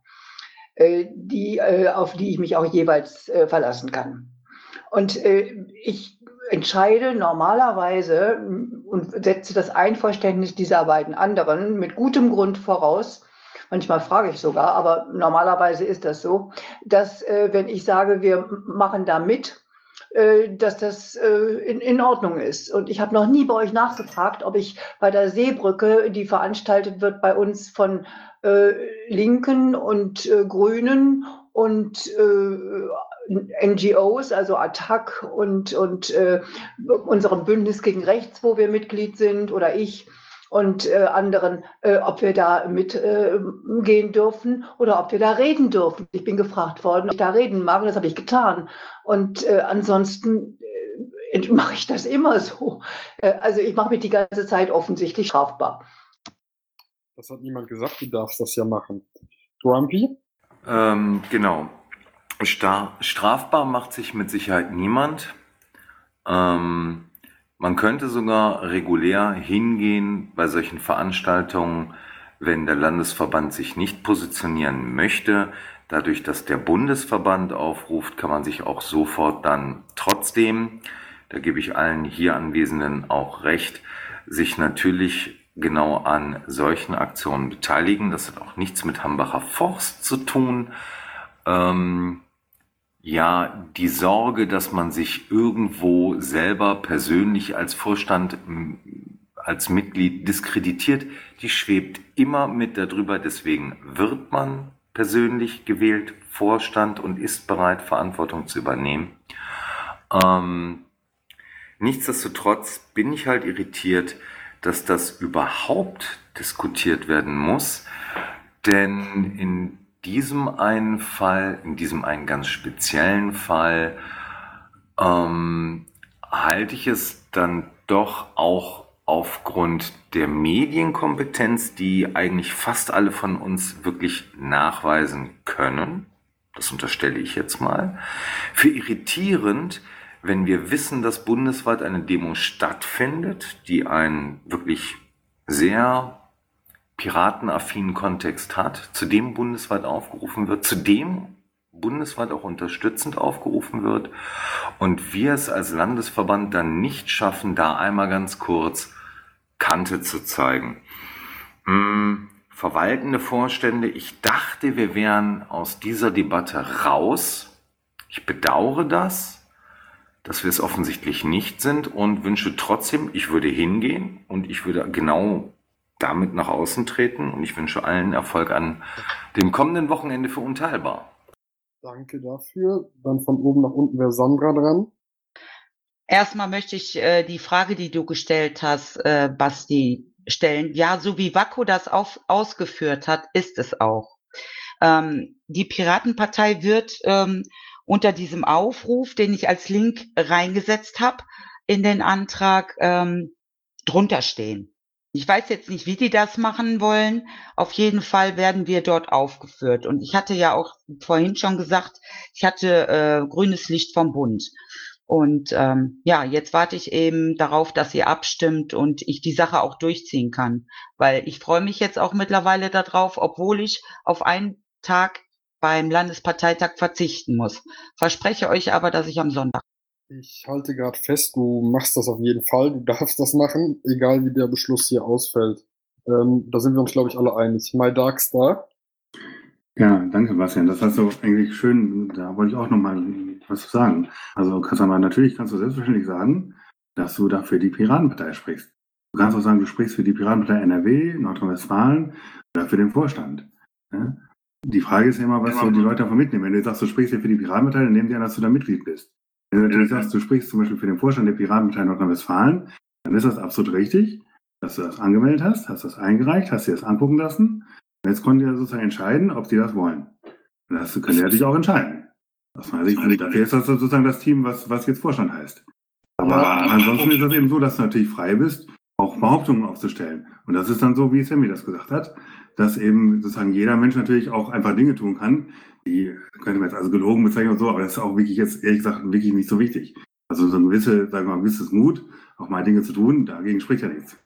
auf die ich mich auch jeweils verlassen kann. Und ich entscheide normalerweise und setze das Einverständnis dieser beiden anderen mit gutem Grund voraus. Manchmal frage ich sogar, aber normalerweise ist das so, dass wenn ich sage, wir machen da mit, dass das in Ordnung ist. Und ich habe noch nie bei euch nachgefragt, ob ich bei der Seebrücke, die veranstaltet wird bei uns von Linken und Grünen und NGOs, also ATTAC und unserem Bündnis gegen Rechts, wo wir Mitglied sind, oder ich und anderen, ob wir da mitgehen dürfen oder ob wir da reden dürfen. Ich bin gefragt worden, ob ich da reden mag, und das habe ich getan. Und ansonsten mache ich das immer so. Also ich mache mich die ganze Zeit offensichtlich strafbar. Das hat niemand gesagt, du darfst das ja machen. Grumpy? Genau. Strafbar macht sich mit Sicherheit niemand. Man könnte sogar regulär hingehen bei solchen Veranstaltungen, wenn der Landesverband sich nicht positionieren möchte. Dadurch, dass der Bundesverband aufruft, kann man sich auch sofort dann trotzdem, da gebe ich allen hier Anwesenden auch recht, sich natürlich genau an solchen Aktionen beteiligen. Das hat auch nichts mit Hambacher Forst zu tun. Ja, die Sorge, dass man sich irgendwo selber persönlich als Vorstand, als Mitglied diskreditiert, die schwebt immer mit darüber. Deswegen wird man persönlich gewählt, Vorstand, und ist bereit, Verantwortung zu übernehmen. Nichtsdestotrotz bin ich halt irritiert, dass das überhaupt diskutiert werden muss, denn in diesem einen ganz speziellen Fall, halte ich es dann doch auch aufgrund der Medienkompetenz, die eigentlich fast alle von uns wirklich nachweisen können, das unterstelle ich jetzt mal, für irritierend, wenn wir wissen, dass bundesweit eine Demo stattfindet, die einen wirklich sehr piratenaffinen Kontext hat, zu dem bundesweit aufgerufen wird, zu dem bundesweit auch unterstützend aufgerufen wird, und wir es als Landesverband dann nicht schaffen, da einmal ganz kurz Kante zu zeigen. Verwaltende Vorstände, ich dachte, wir wären aus dieser Debatte raus. Ich bedauere das, dass wir es offensichtlich nicht sind, und wünsche trotzdem, ich würde hingehen und ich würde genau damit nach außen treten, und ich wünsche allen Erfolg an dem kommenden Wochenende für Unteilbar. Danke dafür. Dann von oben nach unten wäre Sandra dran. Erstmal möchte ich die Frage, die du gestellt hast, Basti, stellen. Ja, so wie Wacko das ausgeführt hat, ist es auch. Die Piratenpartei wird unter diesem Aufruf, den ich als Link reingesetzt habe, in den Antrag drunter stehen. Ich weiß jetzt nicht, wie die das machen wollen. Auf jeden Fall werden wir dort aufgeführt. Und ich hatte ja auch vorhin schon gesagt, ich hatte grünes Licht vom Bund. Und ja, jetzt warte ich eben darauf, dass ihr abstimmt und ich die Sache auch durchziehen kann. Weil ich freue mich jetzt auch mittlerweile darauf, obwohl ich auf einen Tag beim Landesparteitag verzichten muss. Verspreche euch aber, dass ich am Sonntag. Ich halte gerade fest, du machst das auf jeden Fall, du darfst das machen, egal wie der Beschluss hier ausfällt. Da sind wir uns, glaube ich, alle einig. My Dark Star. Ja, danke, Bastian. Das hast du eigentlich schön, da wollte ich auch nochmal was sagen. Also, Kasama, natürlich kannst du selbstverständlich sagen, dass du dafür die Piratenpartei sprichst. Du kannst auch sagen, du sprichst für die Piratenpartei NRW, Nordrhein-Westfalen oder für den Vorstand. Ja? Die Frage ist ja immer, was so die Leute davon mitnehmen. Wenn du sagst, du sprichst ja für die Piratenpartei, dann nehmen die an, dass du da Mitglied bist. Wenn du natürlich sagst, du sprichst zum Beispiel für den Vorstand der Piratenpartei Nordrhein-Westfalen, dann ist das absolut richtig, dass du das angemeldet hast das eingereicht, hast dir das angucken lassen. Und jetzt konnten die ja sozusagen entscheiden, ob die das wollen. Und das können die natürlich auch entscheiden. Aus meiner Sicht, dafür ist das sozusagen das Team, was jetzt Vorstand heißt. Aber ansonsten ist das eben so, dass du natürlich frei bist, auch Behauptungen aufzustellen. Und das ist dann so, wie Sammy das gesagt hat, dass eben sozusagen jeder Mensch natürlich auch einfach Dinge tun kann, die könnte man jetzt also gelogen bezeichnen und so, aber das ist auch wirklich jetzt, ehrlich gesagt, wirklich nicht so wichtig. Also so ein gewisses Mut, auch mal Dinge zu tun, dagegen spricht ja nichts.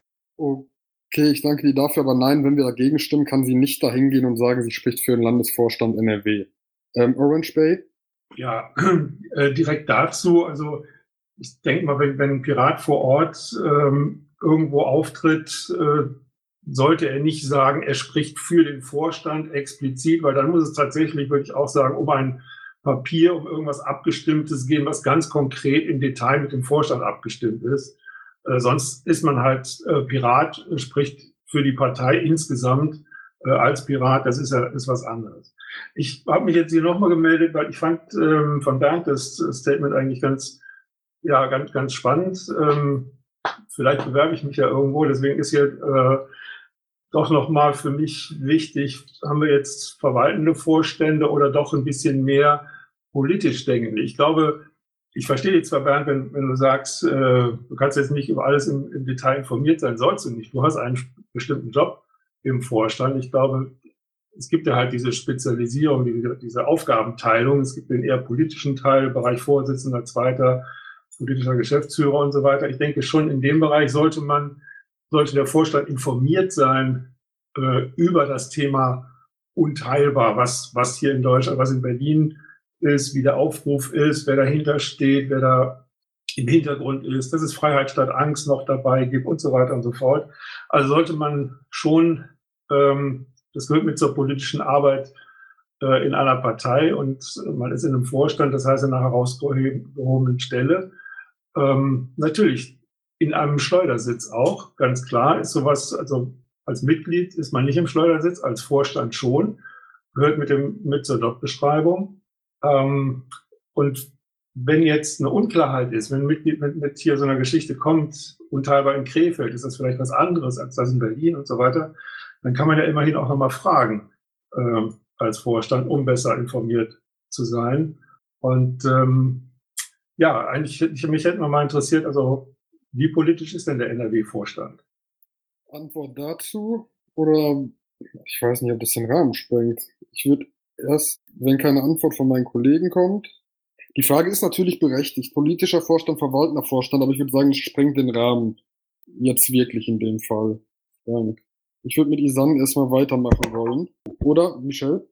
Okay, ich danke dir dafür, aber nein, wenn wir dagegen stimmen, kann sie nicht dahin gehen und sagen, sie spricht für den Landesvorstand NRW. Orange Bay? Ja, direkt dazu, also ich denke mal, wenn ein Pirat vor Ort irgendwo auftritt, sollte er nicht sagen, er spricht für den Vorstand explizit, weil dann muss es tatsächlich, würde ich auch sagen, um ein Papier, um irgendwas Abgestimmtes gehen, was ganz konkret im Detail mit dem Vorstand abgestimmt ist. Sonst ist man halt Pirat, spricht für die Partei insgesamt als Pirat, das ist was anderes. Ich habe mich jetzt hier nochmal gemeldet, weil ich fand von Bernd das Statement eigentlich ganz spannend. Vielleicht bewerbe ich mich ja irgendwo, deswegen ist hier doch nochmal für mich wichtig, haben wir jetzt verwaltende Vorstände oder doch ein bisschen mehr politisch denkende? Ich glaube, ich verstehe dich zwar, Bernd, wenn du sagst, du kannst jetzt nicht über alles im Detail informiert sein, sollst du nicht. Du hast einen bestimmten Job im Vorstand. Ich glaube, es gibt ja halt diese Spezialisierung, diese Aufgabenteilung. Es gibt den eher politischen Teil, Bereich Vorsitzender, zweiter, politischer Geschäftsführer und so weiter. Ich denke schon, in dem Bereich sollte der Vorstand informiert sein über das Thema unteilbar, was hier in Deutschland, was in Berlin ist, wie der Aufruf ist, wer dahinter steht, wer da im Hintergrund ist, dass es Freiheit statt Angst noch dabei gibt und so weiter und so fort. Also sollte man schon, das gehört mit zur politischen Arbeit in einer Partei und man ist in einem Vorstand, das heißt in einer herausgehobenen Stelle. Natürlich in einem Schleudersitz auch, ganz klar, ist sowas, also als Mitglied ist man nicht im Schleudersitz, als Vorstand schon, gehört mit zur Jobbeschreibung. Und wenn jetzt eine Unklarheit ist, wenn ein Mitglied mit hier so einer Geschichte kommt, unteilbar in Krefeld, ist das vielleicht was anderes als das in Berlin und so weiter, dann kann man ja immerhin auch nochmal fragen als Vorstand, um besser informiert zu sein. Und ja, eigentlich mich hätte mal interessiert, also wie politisch ist denn der NRW-Vorstand? Antwort dazu? Oder ich weiß nicht, ob das den Rahmen sprengt. Ich würde erst, wenn keine Antwort von meinen Kollegen kommt. Die Frage ist natürlich berechtigt. Politischer Vorstand, verwaltender Vorstand, aber ich würde sagen, es sprengt den Rahmen. Jetzt wirklich in dem Fall. Ich würde mit Isan erstmal weitermachen wollen. Oder, Michel?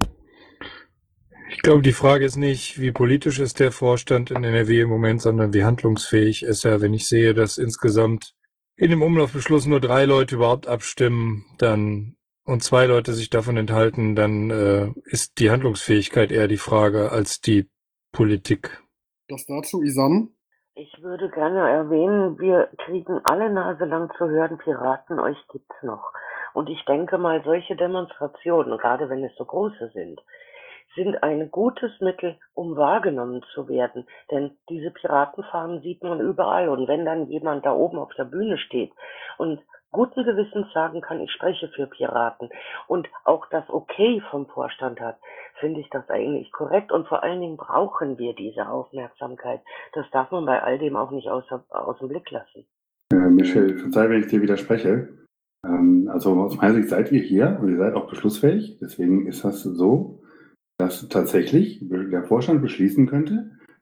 Ich glaube, die Frage ist nicht, wie politisch ist der Vorstand in NRW im Moment, sondern wie handlungsfähig ist er. Wenn ich sehe, dass insgesamt in dem Umlaufbeschluss nur 3 Leute überhaupt abstimmen, und 2 Leute sich davon enthalten, dann ist die Handlungsfähigkeit eher die Frage als die Politik. Das dazu, Isan? Ich würde gerne erwähnen, wir kriegen alle Nase lang zu hören, Piraten, euch gibt's noch. Und ich denke mal, solche Demonstrationen, gerade wenn es so große sind ein gutes Mittel, um wahrgenommen zu werden. Denn diese Piratenfahnen sieht man überall. Und wenn dann jemand da oben auf der Bühne steht und guten Gewissens sagen kann, ich spreche für Piraten und auch das Okay vom Vorstand hat, finde ich das eigentlich korrekt. Und vor allen Dingen brauchen wir diese Aufmerksamkeit. Das darf man bei all dem auch nicht aus dem Blick lassen. Michel, verzeih, wenn ich dir widerspreche. Also aus meiner Sicht seid ihr hier und ihr seid auch beschlussfähig. Deswegen ist das so, dass tatsächlich der Vorstand beschließen könnte,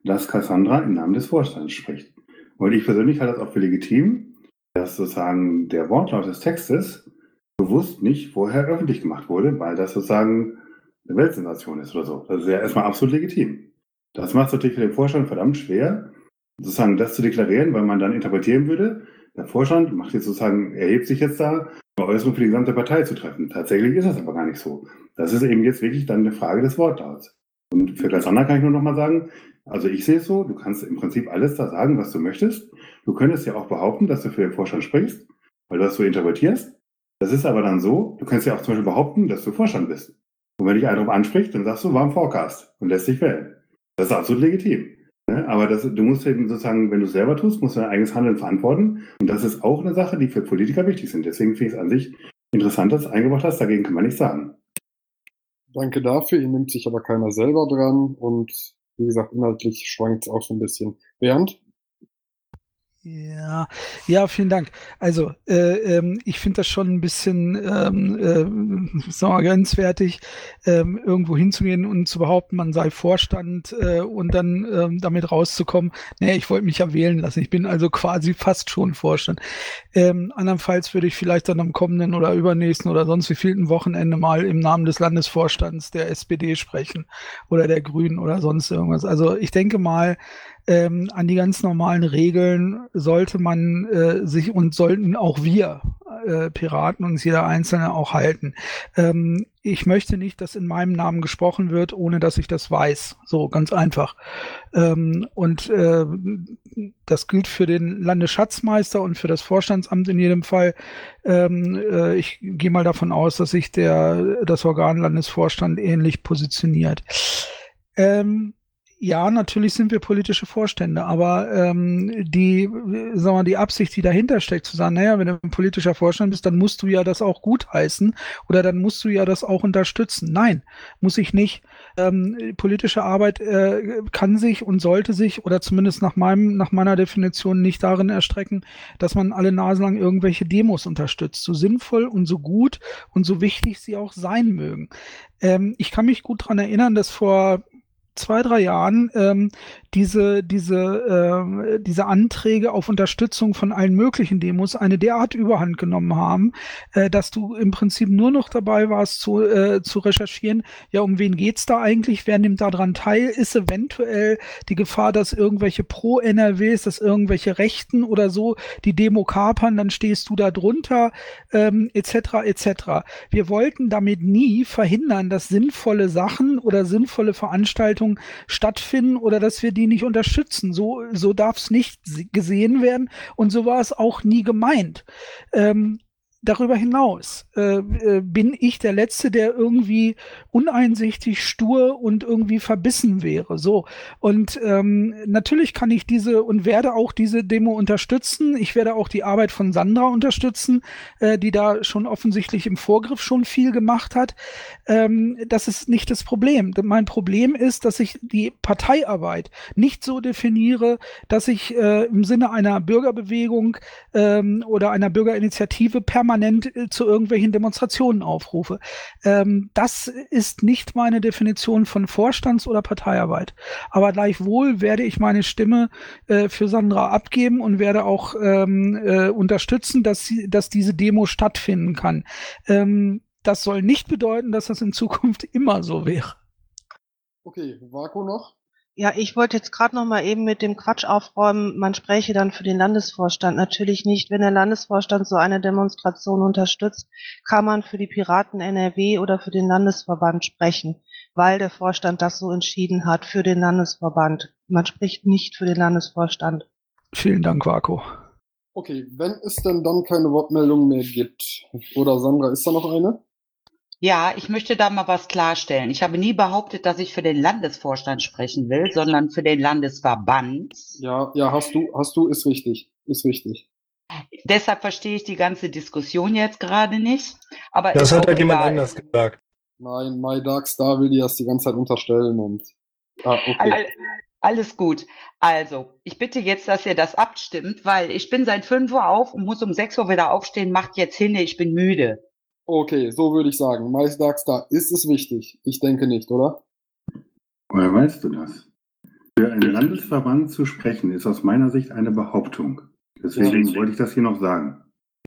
dass Cassandra im Namen des Vorstands spricht. Und ich persönlich halte das auch für legitim, dass sozusagen der Wortlaut des Textes bewusst nicht vorher öffentlich gemacht wurde, weil das sozusagen eine Weltsensation ist oder so. Das ist ja erstmal absolut legitim. Das macht es natürlich für den Vorstand verdammt schwer, sozusagen das zu deklarieren, weil man dann interpretieren würde, der Vorstand macht jetzt sozusagen, erhebt sich jetzt da, eine Äußerung für die gesamte Partei zu treffen. Tatsächlich ist das aber gar nicht so. Das ist eben jetzt wirklich dann eine Frage des Wortlauts. Und für Cassandra kann ich nur noch mal sagen, also ich sehe es so, du kannst im Prinzip alles da sagen, was du möchtest. Du könntest ja auch behaupten, dass du für den Vorstand sprichst, weil du das so interpretierst. Das ist aber dann so, du kannst ja auch zum Beispiel behaupten, dass du Vorstand bist. Und wenn dich einer darauf anspricht, dann sagst du, war im Forecast und lässt dich wählen. Das ist absolut legitim. Ne? Aber du musst eben sozusagen, wenn du es selber tust, musst du dein eigenes Handeln verantworten. Und das ist auch eine Sache, die für Politiker wichtig sind. Deswegen finde ich es an sich interessant, dass du es eingebracht hast. Dagegen kann man nichts sagen. Danke dafür. Ihr nimmt sich aber keiner selber dran. Und wie gesagt, inhaltlich schwankt es auch so ein bisschen. Bernd? Ja, vielen Dank. Also, ich finde das schon ein bisschen sagen wir, grenzwertig, irgendwo hinzugehen und zu behaupten, man sei Vorstand und dann damit rauszukommen, nee, ich wollte mich ja wählen lassen. Ich bin also quasi fast schon Vorstand. Andernfalls würde ich vielleicht dann am kommenden oder übernächsten oder sonst wievielten Wochenende mal im Namen des Landesvorstands der SPD sprechen oder der Grünen oder sonst irgendwas. Also ich denke mal, an die ganz normalen Regeln sollte man sich und sollten auch wir Piraten uns jeder Einzelne auch halten. Ich möchte nicht, dass in meinem Namen gesprochen wird, ohne dass ich das weiß. So, ganz einfach. Und das gilt für den Landesschatzmeister und für das Vorstandsamt in jedem Fall. Ich gehe mal davon aus, dass sich das Organ Landesvorstand ähnlich positioniert. Ja, natürlich sind wir politische Vorstände, aber die Absicht, die dahinter steckt, zu sagen, naja, wenn du ein politischer Vorstand bist, dann musst du ja das auch gutheißen oder dann musst du ja das auch unterstützen. Nein, muss ich nicht. Politische Arbeit kann sich und sollte sich oder zumindest nach meiner Definition nicht darin erstrecken, dass man alle Nase lang irgendwelche Demos unterstützt. So sinnvoll und so gut und so wichtig sie auch sein mögen. Ich kann mich gut daran erinnern, dass vor 2-3 Jahren diese Anträge auf Unterstützung von allen möglichen Demos eine derart Überhand genommen haben, dass du im Prinzip nur noch dabei warst zu recherchieren, ja, um wen geht's da eigentlich, wer nimmt da dran teil, ist eventuell die Gefahr, dass irgendwelche Pro-NRWs, dass irgendwelche Rechten oder so die Demo kapern, dann stehst du da drunter, etc. etc. Wir wollten damit nie verhindern, dass sinnvolle Sachen oder sinnvolle Veranstaltungen stattfinden oder dass wir die nicht unterstützen. So darf es nicht gesehen werden und so war es auch nie gemeint. Darüber hinaus bin ich der Letzte, der irgendwie uneinsichtig, stur und irgendwie verbissen wäre. So. Und natürlich kann ich diese und werde auch diese Demo unterstützen. Ich werde auch die Arbeit von Sandra unterstützen, die da schon offensichtlich im Vorgriff schon viel gemacht hat. Das ist nicht das Problem. Mein Problem ist, dass ich die Parteiarbeit nicht so definiere, dass ich im Sinne einer Bürgerbewegung oder einer Bürgerinitiative permanent zu irgendwelchen Demonstrationen aufrufe. Das ist nicht meine Definition von Vorstands- oder Parteiarbeit. Aber gleichwohl werde ich meine Stimme für Sandra abgeben und werde auch unterstützen, dass diese Demo stattfinden kann. Das soll nicht bedeuten, dass das in Zukunft immer so wäre. Okay, Vako noch? Ja, ich wollte jetzt gerade noch mal eben mit dem Quatsch aufräumen, man spräche dann für den Landesvorstand. Natürlich nicht. Wenn der Landesvorstand so eine Demonstration unterstützt, kann man für die Piraten NRW oder für den Landesverband sprechen, weil der Vorstand das so entschieden hat für den Landesverband. Man spricht nicht für den Landesvorstand. Vielen Dank, Vako. Okay, wenn es denn dann keine Wortmeldung mehr gibt, oder Sandra, ist da noch eine? Ja, ich möchte da mal was klarstellen. Ich habe nie behauptet, dass ich für den Landesvorstand sprechen will, sondern für den Landesverband. Ja, hast du, ist richtig. Deshalb verstehe ich die ganze Diskussion jetzt gerade nicht. Aber Das hat ja jemand egal. anders gesagt. Nein, My Dark Star will dir das die ganze Zeit unterstellen und. Okay. Alles gut. Also, ich bitte jetzt, dass ihr das abstimmt, weil ich bin seit 5 Uhr auf und muss um 6 Uhr wieder aufstehen. Macht jetzt hin, ich bin müde. Okay, so würde ich sagen. My Dark Star, ist es wichtig? Ich denke nicht, oder? Woher weißt du das? Für einen Landesverband zu sprechen, ist aus meiner Sicht eine Behauptung. Deswegen wollte ich das hier noch sagen.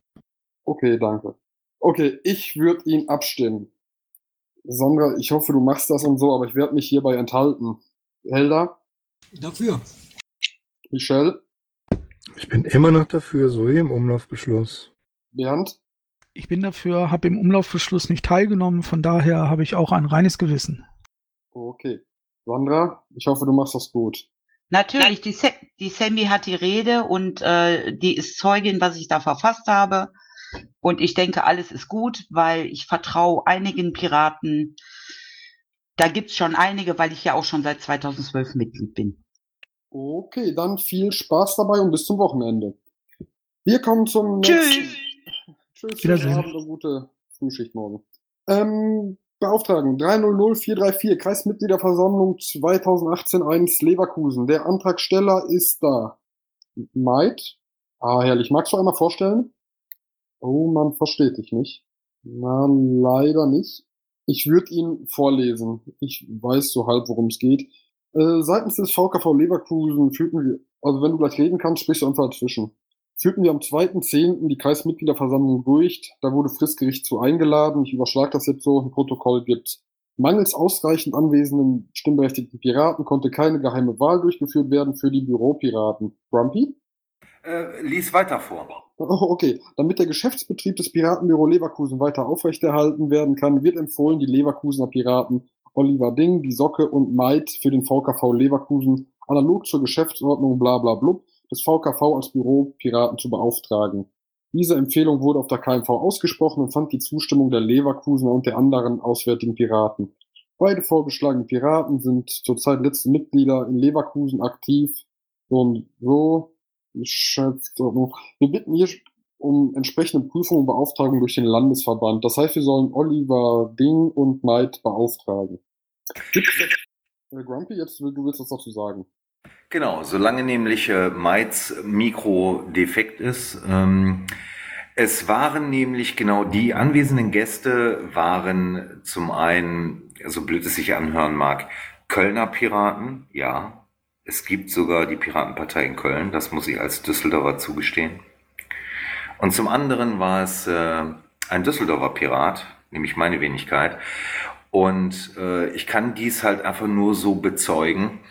Okay, danke. Okay, ich würde ihn abstimmen. Sandra, ich hoffe, du machst das und so, aber ich werde mich hierbei enthalten. Helda? Dafür. Michelle? Ich bin immer noch dafür, so wie im Umlaufbeschluss. Bernd? Ich bin dafür, habe im Umlaufbeschluss nicht teilgenommen, von daher habe ich auch ein reines Gewissen. Okay. Sandra, ich hoffe, du machst das gut. Natürlich, die Sammy hat die Rede und die ist Zeugin, was ich da verfasst habe. Und ich denke, alles ist gut, weil ich vertraue einigen Piraten. Da gibt's schon einige, weil ich ja auch schon seit 2012 Mitglied bin. Okay, dann viel Spaß dabei und bis zum Wochenende. Wir kommen zum nächsten. Tschüss, schönen Wiedersehen. Abend und gute Frühschicht morgen. Beauftragen 300434, Kreismitgliederversammlung 2018-1 Leverkusen. Der Antragsteller ist da. Maid? Ah, herrlich. Magst du einmal vorstellen? Oh, man versteht dich nicht. Na, leider nicht. Ich würde ihn vorlesen. Ich weiß so halb, worum es geht. Seitens des VKV Leverkusen führten wir, also wenn du gleich reden kannst, sprichst du einfach dazwischen. Führten wir am 2.10. die Kreismitgliederversammlung durch. Da wurde Fristgericht zu eingeladen. Ich überschlage das jetzt so. Ein Protokoll gibt's. Mangels ausreichend anwesenden stimmberechtigten Piraten konnte keine geheime Wahl durchgeführt werden für die Büropiraten. Grumpy? Lies weiter vor. Oh, okay. Damit der Geschäftsbetrieb des Piratenbüro Leverkusen weiter aufrechterhalten werden kann, wird empfohlen, die Leverkusener Piraten Oliver Ding, die Socke und Maid für den VKV Leverkusen analog zur Geschäftsordnung bla bla blub des VKV als Büropiraten zu beauftragen. Diese Empfehlung wurde auf der KMV ausgesprochen und fand die Zustimmung der Leverkusener und der anderen auswärtigen Piraten. Beide vorgeschlagenen Piraten sind zurzeit letzte Mitglieder in Leverkusen aktiv und so. Wir bitten hier um entsprechende Prüfung und Beauftragung durch den Landesverband. Das heißt, wir sollen Oliver Ding und Maid beauftragen. Grumpy, jetzt du willst was dazu sagen. Genau, solange nämlich Maids Mikro defekt ist. Es waren nämlich genau die anwesenden Gäste waren zum einen, so blöd es sich anhören mag, Kölner Piraten, ja. Es gibt sogar die Piratenpartei in Köln, das muss ich als Düsseldorfer zugestehen. Und zum anderen war es ein Düsseldorfer Pirat, nämlich meine Wenigkeit. Und ich kann dies halt einfach nur so bezeugen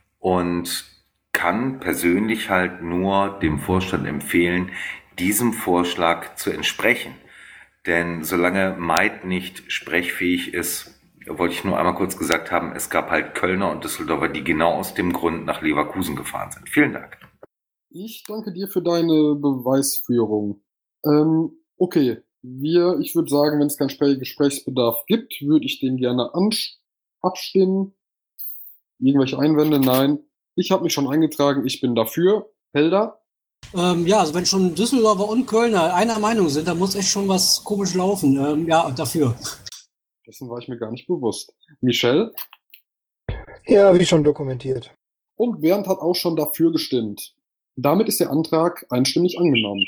und kann persönlich halt nur dem Vorstand empfehlen, diesem Vorschlag zu entsprechen. Denn solange Maid nicht sprechfähig ist, wollte ich nur einmal kurz gesagt haben, es gab halt Kölner und Düsseldorfer, die genau aus dem Grund nach Leverkusen gefahren sind. Vielen Dank. Ich danke dir für deine Beweisführung. Okay, ich würde sagen, wenn es keinen Gesprächsbedarf gibt, würde ich den gerne abstimmen. Irgendwelche Einwände? Nein. Ich habe mich schon eingetragen, ich bin dafür. Helda? Ja, also wenn schon Düsseldorfer und Kölner einer Meinung sind, dann muss echt schon was komisch laufen. Ja, dafür. Dessen war ich mir gar nicht bewusst. Michelle? Ja, wie schon dokumentiert. Und Bernd hat auch schon dafür gestimmt. Damit ist der Antrag einstimmig angenommen.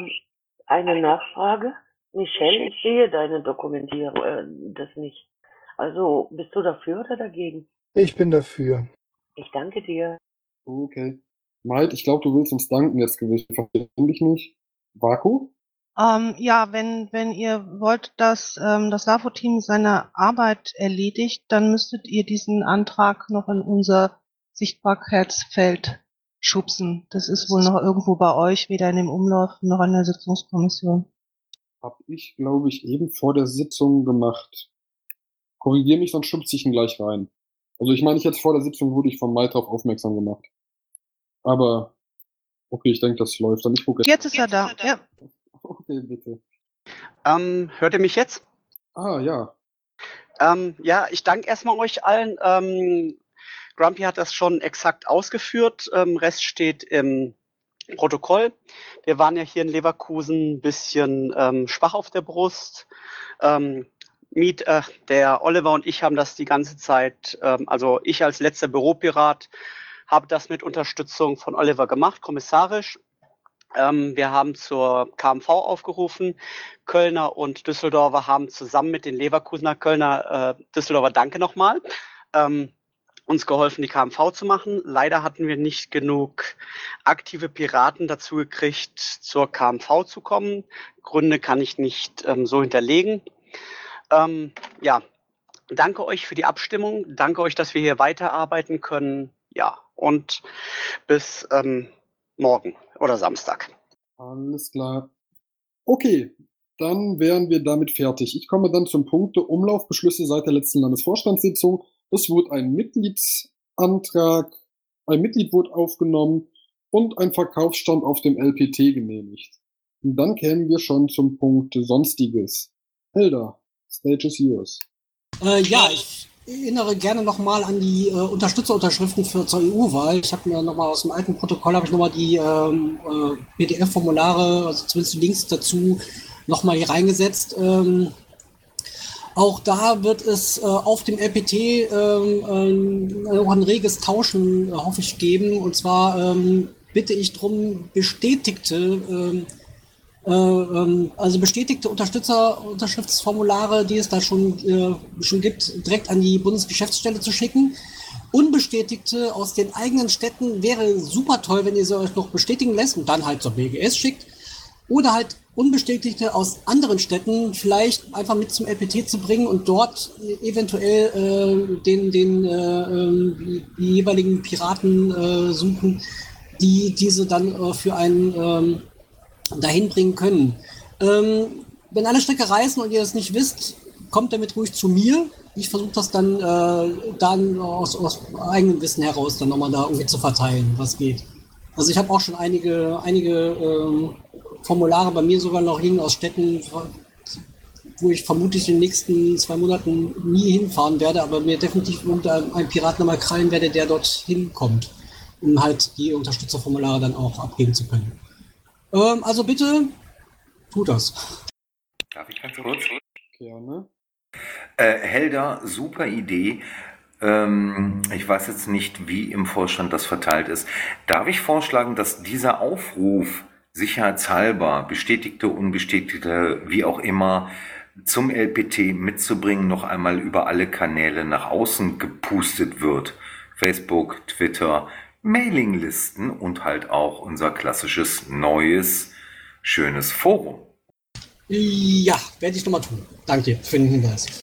Eine Nachfrage? Michelle, ich sehe deine Dokumentierung, das nicht. Also, bist du dafür oder dagegen? Ich bin dafür. Ich danke dir. Okay. Maid, ich glaube, du willst uns danken jetzt gewiss. Verständlich nicht. Vaku? Ja, wenn ihr wollt, dass das LAFO-Team seine Arbeit erledigt, dann müsstet ihr diesen Antrag noch in unser Sichtbarkeitsfeld schubsen. Das ist wohl noch irgendwo bei euch, weder in dem Umlauf noch an der Sitzungskommission. Hab ich, glaube ich, eben vor der Sitzung gemacht. Korrigier mich, sonst schubse ich ihn gleich rein. Also ich meine, jetzt vor der Sitzung wurde ich von Maid darauf aufmerksam gemacht. Aber, okay, ich denke, das läuft. Dann ich gucke Jetzt ist er da, ja. Okay, bitte. Hört ihr mich jetzt? Ah, ja. Ja, ich danke erstmal euch allen. Grumpy hat das schon exakt ausgeführt. Rest steht im Protokoll. Wir waren ja hier in Leverkusen ein bisschen schwach auf der Brust. Der Oliver und ich haben das die ganze Zeit, also ich als letzter Büropirat habe das mit Unterstützung von Oliver gemacht, kommissarisch. Wir haben zur KMV aufgerufen. Kölner und Düsseldorfer haben zusammen mit den Leverkusener Kölner, Düsseldorfer, danke nochmal, uns geholfen, die KMV zu machen. Leider hatten wir nicht genug aktive Piraten dazu gekriegt, zur KMV zu kommen. Gründe kann ich nicht so hinterlegen. Ja, danke euch für die Abstimmung. Danke euch, dass wir hier weiterarbeiten können. Ja, und bis morgen oder Samstag. Alles klar. Okay, dann wären wir damit fertig. Ich komme dann zum Punkt der Umlaufbeschlüsse seit der letzten Landesvorstandssitzung. Es wurde ein Mitgliedsantrag, ein Mitglied wurde aufgenommen und ein Verkaufsstand auf dem LPT genehmigt. Und dann kämen wir schon zum Punkt Sonstiges. Helda, stage is yours. Ja, ich erinnere gerne nochmal an die Unterstützerunterschriften zur EU-Wahl. Ich habe mir nochmal aus dem alten Protokoll nochmal die PDF-Formulare, also zumindest die Links dazu, nochmal hier reingesetzt. Auch da wird es auf dem LPT auch ein reges Tauschen, hoffe ich, geben. Und zwar bitte ich darum, bestätigte Unterschriftsformulare, die es da schon gibt, direkt an die Bundesgeschäftsstelle zu schicken. Unbestätigte aus den eigenen Städten wäre super toll, wenn ihr sie euch noch bestätigen lässt und dann halt zur BGS schickt. Oder halt Unbestätigte aus anderen Städten vielleicht einfach mit zum LPT zu bringen und dort eventuell die jeweiligen Piraten suchen, die diese dann für einen dahin bringen können. Wenn alle Stricke reißen und ihr das nicht wisst, kommt damit ruhig zu mir. Ich versuche das dann aus eigenem Wissen heraus dann nochmal da irgendwie zu verteilen, was geht. Also ich habe auch schon einige Formulare bei mir sogar noch liegen aus Städten, wo ich vermutlich in den nächsten 2 Monaten nie hinfahren werde, aber mir definitiv einen Piraten nochmal krallen werde, der dort hinkommt, um halt die Unterstützerformulare dann auch abgeben zu können. Also bitte, tut das. Darf ich ganz kurz? Gerne. Helda, super Idee. Ich weiß jetzt nicht, wie im Vorstand das verteilt ist. Darf ich vorschlagen, dass dieser Aufruf sicherheitshalber, bestätigte, unbestätigte, wie auch immer, zum LPT mitzubringen, noch einmal über alle Kanäle nach außen gepustet wird? Facebook, Twitter, Mailinglisten und halt auch unser klassisches, neues, schönes Forum. Ja, werde ich nochmal tun. Danke für den Hinweis.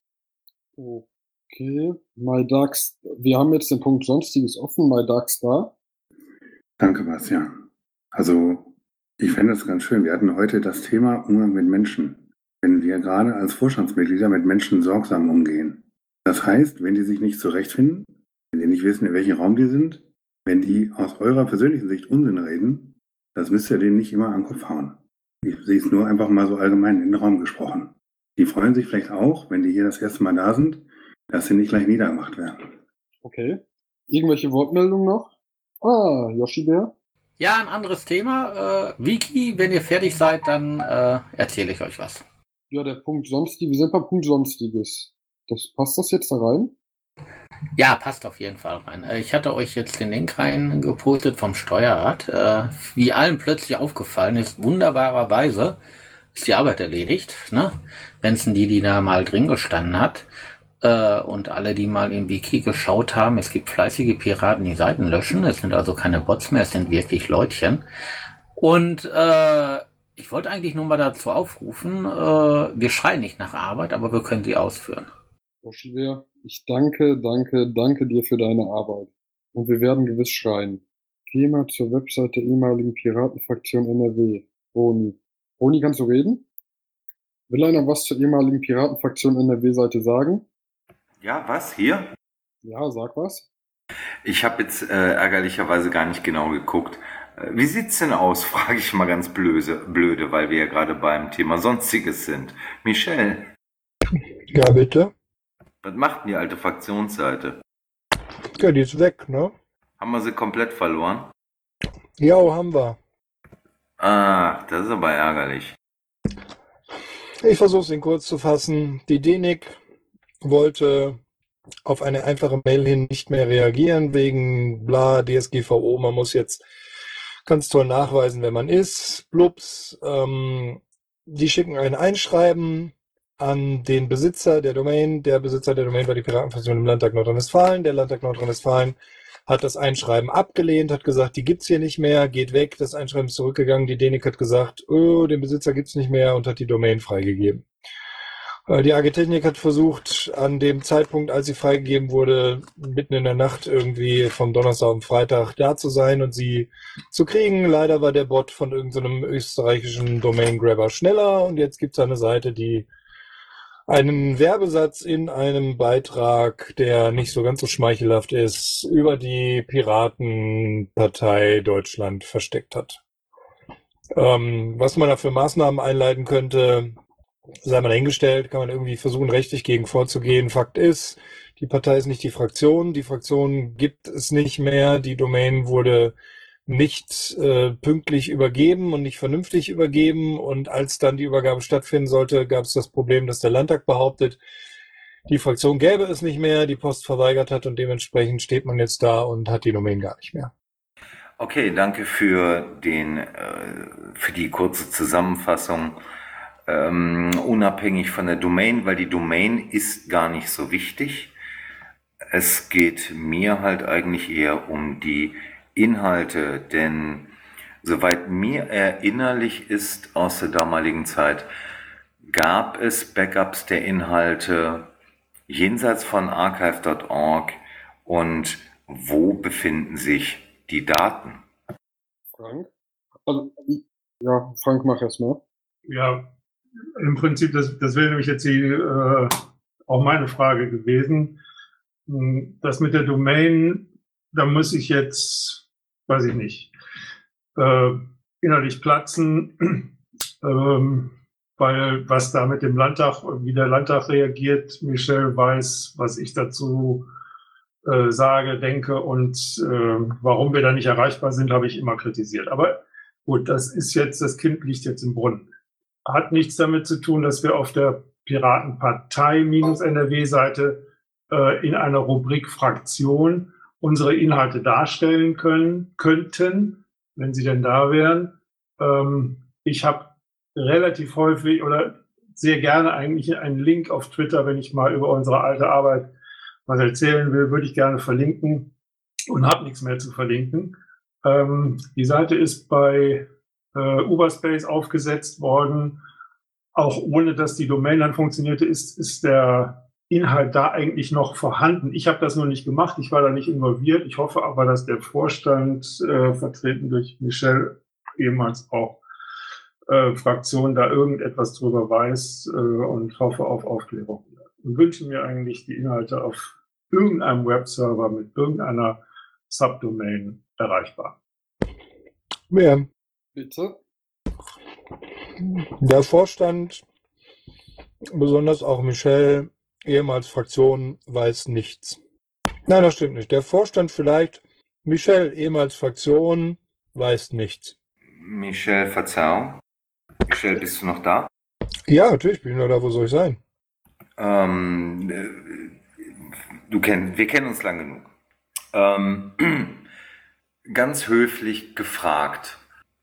Okay, MyDax, wir haben jetzt den Punkt Sonstiges offen. MyDax da. Danke, Bastian. Also, ich fände es ganz schön. Wir hatten heute das Thema Umgang mit Menschen. Wenn wir gerade als Vorstandsmitglieder mit Menschen sorgsam umgehen. Das heißt, wenn die sich nicht zurechtfinden, wenn die nicht wissen, in welchem Raum die sind, wenn die aus eurer persönlichen Sicht Unsinn reden, das müsst ihr denen nicht immer an den Kopf hauen. Ich sehe es nur einfach mal so allgemein in den Raum gesprochen. Die freuen sich vielleicht auch, wenn die hier das erste Mal da sind, dass sie nicht gleich niedergemacht werden. Okay. Irgendwelche Wortmeldungen noch? Ah, Yoshi Bär. Ja, ein anderes Thema. Wiki, wenn ihr fertig seid, dann erzähle ich euch was. Ja, der Punkt Sonstiges. Wir sind beim Punkt Sonstiges. Passt das jetzt da rein? Ja, passt auf jeden Fall rein. Ich hatte euch jetzt den Link reingepostet vom Steuerrat. Wie allen plötzlich aufgefallen ist, wunderbarerweise ist die Arbeit erledigt. Ne? Wenn es die da mal drin gestanden hat. Und alle, die mal im Wiki geschaut haben, es gibt fleißige Piraten, die Seiten löschen. Es sind also keine Bots mehr, es sind wirklich Leutchen. Und ich wollte eigentlich nur mal dazu aufrufen, wir schreien nicht nach Arbeit, aber wir können sie ausführen. Yoshi Bär, ich danke dir für deine Arbeit. Und wir werden gewiss schreien. Geh mal zur Webseite der ehemaligen Piratenfraktion NRW. Roni, kannst du reden? Will einer was zur ehemaligen Piratenfraktion NRW-Seite sagen? Ja, was? Hier? Ja, sag was. Ich habe jetzt ärgerlicherweise gar nicht genau geguckt. Wie sieht's denn aus, frage ich mal ganz blöde, weil wir ja gerade beim Thema Sonstiges sind. Michel. Ja, bitte. Was macht denn die alte Fraktionsseite? Ja, die ist weg, ne? Haben wir sie komplett verloren? Ja, haben wir. Ah, das ist aber ärgerlich. Ich versuche es Ihnen kurz zu fassen. Die DENIC wollte auf eine einfache Mail hin nicht mehr reagieren, wegen bla, DSGVO, man muss jetzt ganz toll nachweisen, wer man ist, blups. Die schicken ein Einschreiben, an den Besitzer der Domain. Der Besitzer der Domain war die Piratenfraktion im Landtag Nordrhein-Westfalen. Der Landtag Nordrhein-Westfalen hat das Einschreiben abgelehnt, hat gesagt, die gibt's hier nicht mehr, geht weg. Das Einschreiben ist zurückgegangen. Die DENIC hat gesagt, oh, den Besitzer gibt's nicht mehr und hat die Domain freigegeben. Die AG Technik hat versucht, an dem Zeitpunkt, als sie freigegeben wurde, mitten in der Nacht irgendwie vom Donnerstag auf Freitag da zu sein und sie zu kriegen. Leider war der Bot von irgendeinem österreichischen Domain-Grabber schneller und jetzt gibt's eine Seite, die einen Werbesatz in einem Beitrag, der nicht so ganz so schmeichelhaft ist, über die Piratenpartei Deutschland versteckt hat. Was man da für Maßnahmen einleiten könnte, sei mal dahingestellt, kann man irgendwie versuchen, rechtlich gegen vorzugehen. Fakt ist, die Partei ist nicht die Fraktion gibt es nicht mehr, die Domain wurde nicht pünktlich übergeben und nicht vernünftig übergeben und als dann die Übergabe stattfinden sollte, gab es das Problem, dass der Landtag behauptet, die Fraktion gäbe es nicht mehr, die Post verweigert hat und dementsprechend steht man jetzt da und hat die Domain gar nicht mehr. Okay, danke für die kurze Zusammenfassung. Unabhängig von der Domain, weil die Domain ist gar nicht so wichtig. Es geht mir halt eigentlich eher um die Inhalte, denn soweit mir erinnerlich ist aus der damaligen Zeit, gab es Backups der Inhalte jenseits von archive.org und wo befinden sich die Daten? Frank? Also, ja, Frank, mach erst mal. Ja, im Prinzip, das wäre nämlich jetzt auch meine Frage gewesen. Das mit der Domain, da muss ich jetzt, weiß ich nicht, innerlich platzen, weil was da mit dem Landtag, wie der Landtag reagiert, Michel weiß, was ich dazu sage, denke und warum wir da nicht erreichbar sind, habe ich immer kritisiert. Aber gut, das Kind liegt jetzt im Brunnen. Hat nichts damit zu tun, dass wir auf der Piratenpartei-NRW-Seite in einer Rubrik Fraktion unsere Inhalte darstellen könnten, wenn sie denn da wären. Ich habe relativ häufig oder sehr gerne eigentlich einen Link auf Twitter, wenn ich mal über unsere alte Arbeit was erzählen will, würde ich gerne verlinken und habe nichts mehr zu verlinken. Die Seite ist bei Uberspace aufgesetzt worden. Auch ohne, dass die Domain dann funktionierte, ist der Inhalt da eigentlich noch vorhanden. Ich habe das noch nicht gemacht, ich war da nicht involviert. Ich hoffe aber, dass der Vorstand, vertreten durch Michel, ehemals auch Fraktion, da irgendetwas drüber weiß und hoffe auf Aufklärung. Und wünsche mir eigentlich die Inhalte auf irgendeinem Webserver mit irgendeiner Subdomain erreichbar. Ja. Bitte? Der Vorstand, besonders auch Michel, ehemals Fraktion, weiß nichts. Nein, das stimmt nicht. Der Vorstand vielleicht, Michel, ehemals Fraktion, weiß nichts. Michel, Verzeihung. Michel, bist du noch da? Ja, natürlich bin ich noch da. Wo soll ich sein? Wir kennen uns lang genug. Ganz höflich gefragt.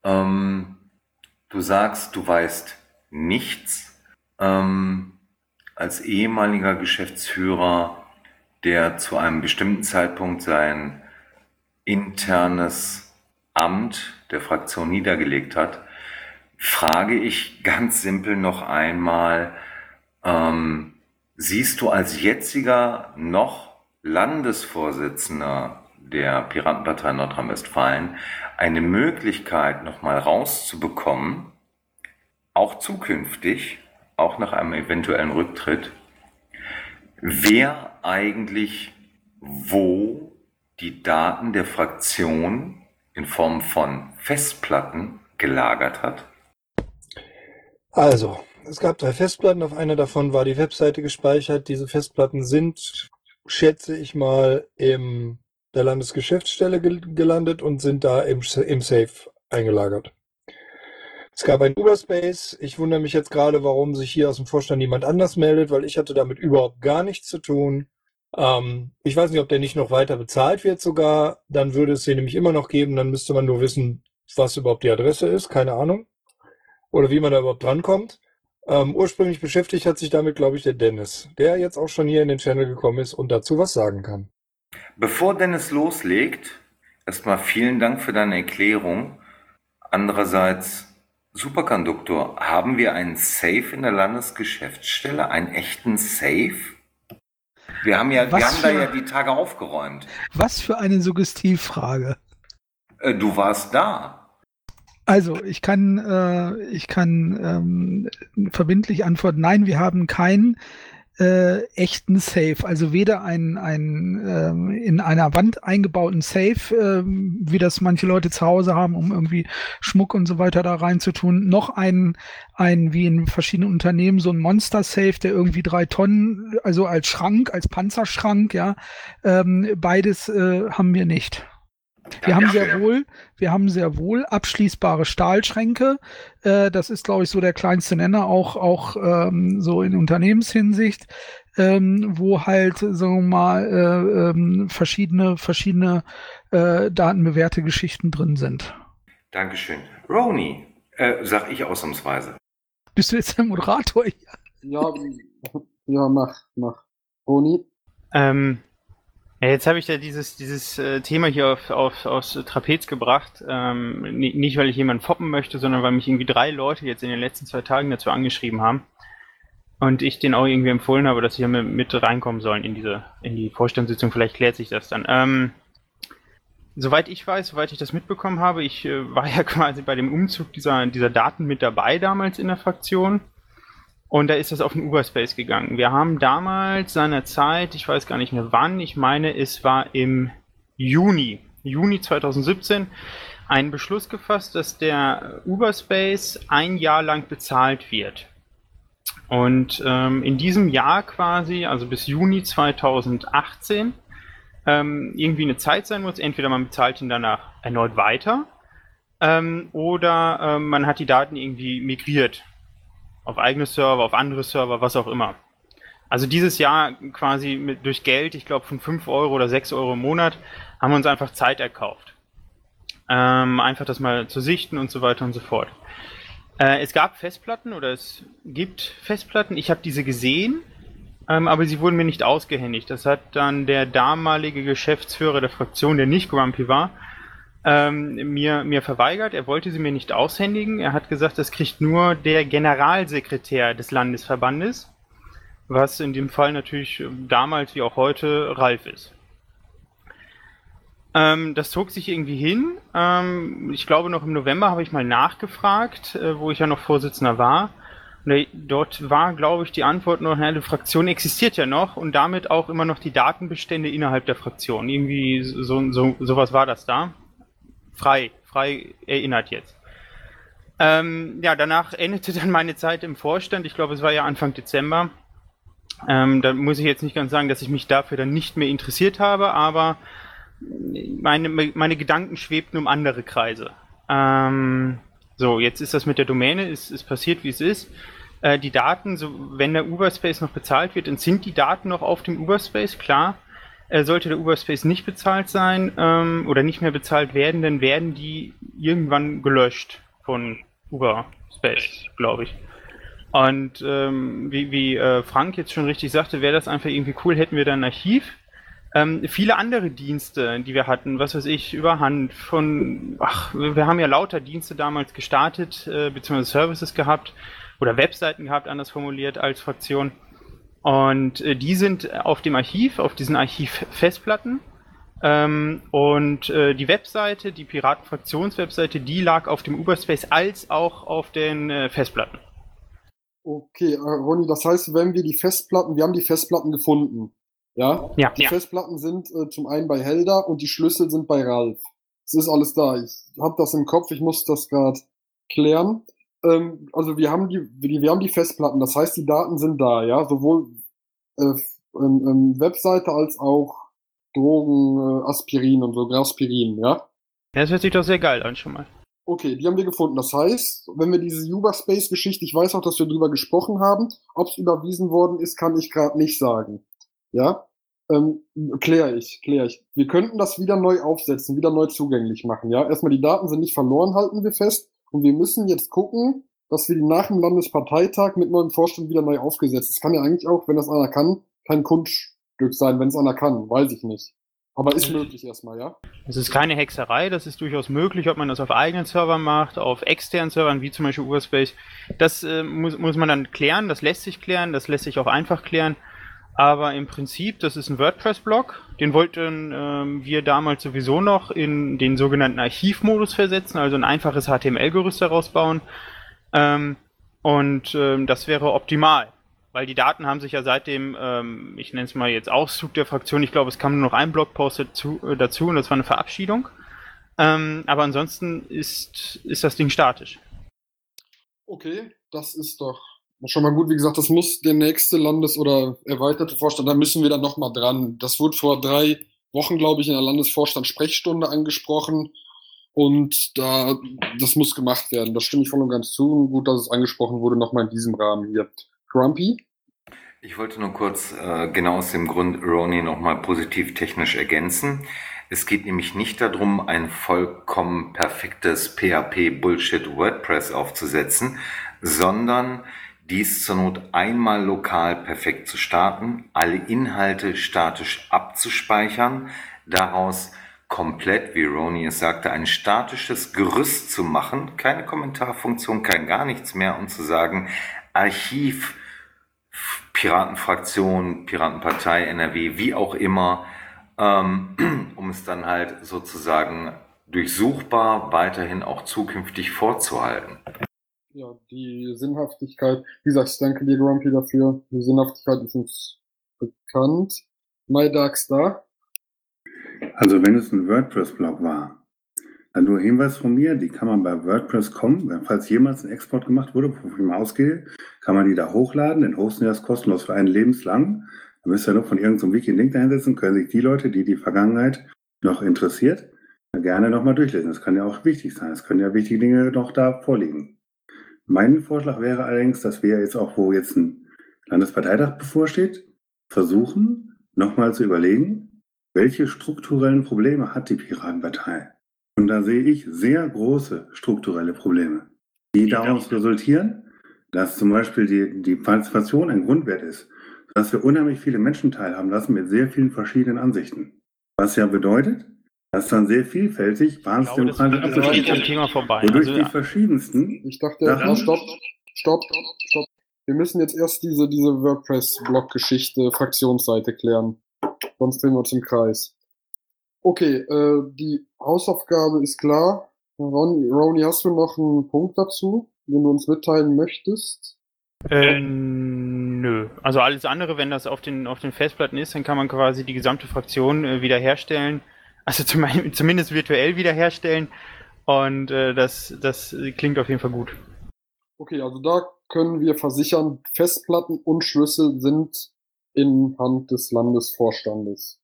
Du sagst, du weißt nichts. Als ehemaliger Geschäftsführer, der zu einem bestimmten Zeitpunkt sein internes Amt der Fraktion niedergelegt hat, frage ich ganz simpel noch einmal, siehst du als jetziger noch Landesvorsitzender der Piratenpartei Nordrhein-Westfalen eine Möglichkeit, nochmal rauszubekommen, auch zukünftig, auch nach einem eventuellen Rücktritt, wer eigentlich wo die Daten der Fraktion in Form von Festplatten gelagert hat? Also, es gab 3 Festplatten, auf einer davon war die Webseite gespeichert. Diese Festplatten sind, schätze ich mal, in der Landesgeschäftsstelle gelandet und sind da im Safe eingelagert. Es gab ein Uberspace. Ich wundere mich jetzt gerade, warum sich hier aus dem Vorstand niemand anders meldet, weil ich hatte damit überhaupt gar nichts zu tun. Ich weiß nicht, ob der nicht noch weiter bezahlt wird sogar. Dann würde es den nämlich immer noch geben. Dann müsste man nur wissen, was überhaupt die Adresse ist. Keine Ahnung. Oder wie man da überhaupt drankommt. Ursprünglich beschäftigt hat sich damit, glaube ich, der Dennis, der jetzt auch schon hier in den Channel gekommen ist und dazu was sagen kann. Bevor Dennis loslegt, erstmal vielen Dank für deine Erklärung. Andererseits, Superkonduktor, haben wir einen Safe in der Landesgeschäftsstelle, einen echten Safe? Wir haben da ja die Tage aufgeräumt. Was für eine Suggestivfrage. Du warst da. Also, ich kann verbindlich antworten, nein, wir haben keinen echten Safe, also weder einen in einer Wand eingebauten Safe, wie das manche Leute zu Hause haben, um irgendwie Schmuck und so weiter da reinzutun, noch einen wie in verschiedenen Unternehmen so ein Monster-Safe, der irgendwie 3 Tonnen, also als Schrank, als Panzerschrank, ja, beides haben wir nicht. Wir haben sehr wohl abschließbare Stahlschränke. Das ist, glaube ich, so der kleinste Nenner, auch so in Unternehmenshinsicht, wo halt, sagen wir mal, verschiedene datenbewährte Geschichten drin sind. Dankeschön. Roni, sag ich ausnahmsweise. Bist du jetzt der Moderator hier? Ja, mach. Roni? Ja, jetzt habe ich ja dieses Thema hier aufs Trapez gebracht. Nicht, weil ich jemanden foppen möchte, sondern weil mich irgendwie 3 Leute jetzt in den letzten 2 Tagen dazu angeschrieben haben. Und ich denen auch irgendwie empfohlen habe, dass sie mit reinkommen sollen in die Vorstandssitzung. Vielleicht klärt sich das dann. Soweit ich weiß, soweit ich das mitbekommen habe, ich war ja quasi bei dem Umzug dieser Daten mit dabei damals in der Fraktion. Und da ist das auf den Uberspace gegangen. Wir haben damals seinerzeit, ich weiß gar nicht mehr wann, ich meine, es war im Juni 2017, einen Beschluss gefasst, dass der Uberspace 1 Jahr lang bezahlt wird. Und in diesem Jahr quasi, also bis Juni 2018, irgendwie eine Zeit sein muss. Entweder man bezahlt ihn danach erneut weiter oder man hat die Daten irgendwie migriert. Auf eigene Server, auf andere Server, was auch immer. Also dieses Jahr quasi durch Geld, ich glaube von 5 Euro oder 6 Euro im Monat, haben wir uns einfach Zeit erkauft. Einfach das mal zu sichten und so weiter und so fort. Es gab Festplatten oder es gibt Festplatten, ich habe diese gesehen, aber sie wurden mir nicht ausgehändigt. Das hat dann der damalige Geschäftsführer der Fraktion, der nicht Grumpy war, mir verweigert. Er wollte sie mir nicht aushändigen. Er hat gesagt, das kriegt nur der Generalsekretär des Landesverbandes, was in dem Fall natürlich damals wie auch heute Ralf ist. Das zog sich irgendwie hin. Ich glaube, noch im November habe ich mal nachgefragt, wo ich ja noch Vorsitzender war. Und dort war, glaube ich, die Antwort noch, die Fraktion existiert ja noch und damit auch immer noch die Datenbestände innerhalb der Fraktion. Irgendwie sowas war das da. Frei erinnert jetzt. Ja, danach endete dann meine Zeit im Vorstand. Ich glaube, es war ja Anfang Dezember. Da muss ich jetzt nicht ganz sagen, dass ich mich dafür dann nicht mehr interessiert habe, aber meine Gedanken schwebten um andere Kreise. So, jetzt ist das mit der Domäne, ist passiert, wie es ist. Die Daten, wenn der Uberspace noch bezahlt wird, dann sind die Daten noch auf dem Uberspace, klar. Sollte der Uberspace nicht bezahlt sein oder nicht mehr bezahlt werden, dann werden die irgendwann gelöscht von Uberspace, glaube ich. Und wie Frank jetzt schon richtig sagte, wäre das einfach irgendwie cool, hätten wir da ein Archiv. Viele andere Dienste, die wir hatten, was weiß ich, über Hand wir haben ja lauter Dienste damals gestartet, beziehungsweise Services gehabt oder Webseiten gehabt, anders formuliert, als Fraktion. Und die sind auf dem Archiv, auf diesen Archiv-Festplatten. Und die Webseite, die Piratenfraktionswebseite, die lag auf dem Uberspace als auch auf den Festplatten. Okay, Ronny, das heißt, wir haben die Festplatten gefunden. Ja? Die Festplatten sind zum einen bei Helda und die Schlüssel sind bei Ralf. Es ist alles da. Ich habe das im Kopf, ich muss das gerade klären. Also wir haben die Festplatten, das heißt, die Daten sind da, ja, sowohl Webseite als auch Drogen, Aspirin und so, Graspirin, ja? Ja, das hört sich doch sehr geil an schon mal. Okay, die haben wir gefunden. Das heißt, wenn wir diese Uberspace-Geschichte, ich weiß auch, dass wir drüber gesprochen haben, ob es überwiesen worden ist, kann ich gerade nicht sagen. Ja? Klär ich. Wir könnten das wieder neu aufsetzen, wieder neu zugänglich machen, ja? Erstmal, die Daten sind nicht verloren, halten wir fest. Und wir müssen jetzt gucken, dass wir die nach dem Landesparteitag mit neuem Vorstand wieder neu aufgesetzt. Das kann ja eigentlich auch, wenn das einer kann, kein Kunststück sein, wenn es einer kann, weiß ich nicht. Aber ist möglich erstmal, ja? Es ist keine Hexerei, das ist durchaus möglich, ob man das auf eigenen Servern macht, auf externen Servern, wie zum Beispiel Uberspace. Das muss man dann klären, das lässt sich klären, das lässt sich auch einfach klären. Aber im Prinzip, das ist ein WordPress-Blog, den wollten wir damals sowieso noch in den sogenannten Archivmodus versetzen, also ein einfaches HTML-Gerüst daraus bauen. Das wäre optimal. Weil die Daten haben sich ja seit dem, ich nenne es mal jetzt Auszug der Fraktion, ich glaube, es kam nur noch ein Blogpost dazu und das war eine Verabschiedung. Aber ansonsten ist das Ding statisch. Okay, das ist doch schon mal gut. Wie gesagt, das muss der nächste Landes- oder erweiterte Vorstand, da müssen wir dann nochmal dran. Das wurde vor 3 Wochen, glaube ich, in der Landesvorstand-Sprechstunde angesprochen und das muss gemacht werden. Da stimme ich voll und ganz zu. Und gut, dass es angesprochen wurde, nochmal in diesem Rahmen hier. Grumpy? Ich wollte nur kurz genau aus dem Grund Ronnie nochmal positiv technisch ergänzen. Es geht nämlich nicht darum, ein vollkommen perfektes PHP-Bullshit-WordPress aufzusetzen, sondern dies zur Not einmal lokal perfekt zu starten, alle Inhalte statisch abzuspeichern, daraus komplett, wie Ronnie es sagte, ein statisches Gerüst zu machen, keine Kommentarfunktion, kein gar nichts mehr, und zu sagen, Archiv, Piratenfraktion, Piratenpartei, NRW, wie auch immer, um es dann halt sozusagen durchsuchbar weiterhin auch zukünftig vorzuhalten. Ja, die Sinnhaftigkeit, wie gesagt, ich danke dir, Grumpy, dafür. Die Sinnhaftigkeit ist uns bekannt. MyDarks da? Also wenn es ein WordPress-Blog war, dann nur Hinweis von mir, die kann man bei WordPress.com, falls jemals ein Export gemacht wurde, wovon ich mal ausgehe, kann man die da hochladen, den hosten wir das kostenlos für einen lebenslang. Da müsst ihr nur von irgendeinem Wiki einen Link einsetzen, können sich die Leute, die die Vergangenheit noch interessiert, gerne nochmal durchlesen. Das kann ja auch wichtig sein. Es können ja wichtige Dinge noch da vorliegen. Mein Vorschlag wäre allerdings, dass wir jetzt auch, wo jetzt ein Landesparteitag bevorsteht, versuchen, nochmal zu überlegen, welche strukturellen Probleme hat die Piratenpartei? Und da sehe ich sehr große strukturelle Probleme, die daraus resultieren, dass zum Beispiel die Partizipation ein Grundwert ist, dass wir unheimlich viele Menschen teilhaben lassen mit sehr vielen verschiedenen Ansichten. Was ja bedeutet, dass dann sehr vielfältig basisdemokratisch wodurch die verschiedensten... Ich dachte, stopp. Wir müssen jetzt erst diese WordPress-Blog-Geschichte, Fraktionsseite klären. Sonst drehen wir uns im Kreis. Okay, die Hausaufgabe ist klar. Ronnie, hast du noch einen Punkt dazu, den du uns mitteilen möchtest? Nö. Also alles andere, wenn das auf den Festplatten ist, dann kann man quasi die gesamte Fraktion wiederherstellen. Also zumindest virtuell wiederherstellen. Und das klingt auf jeden Fall gut. Okay, also da können wir versichern, Festplatten und Schlüssel sind in Hand des Landesvorstandes.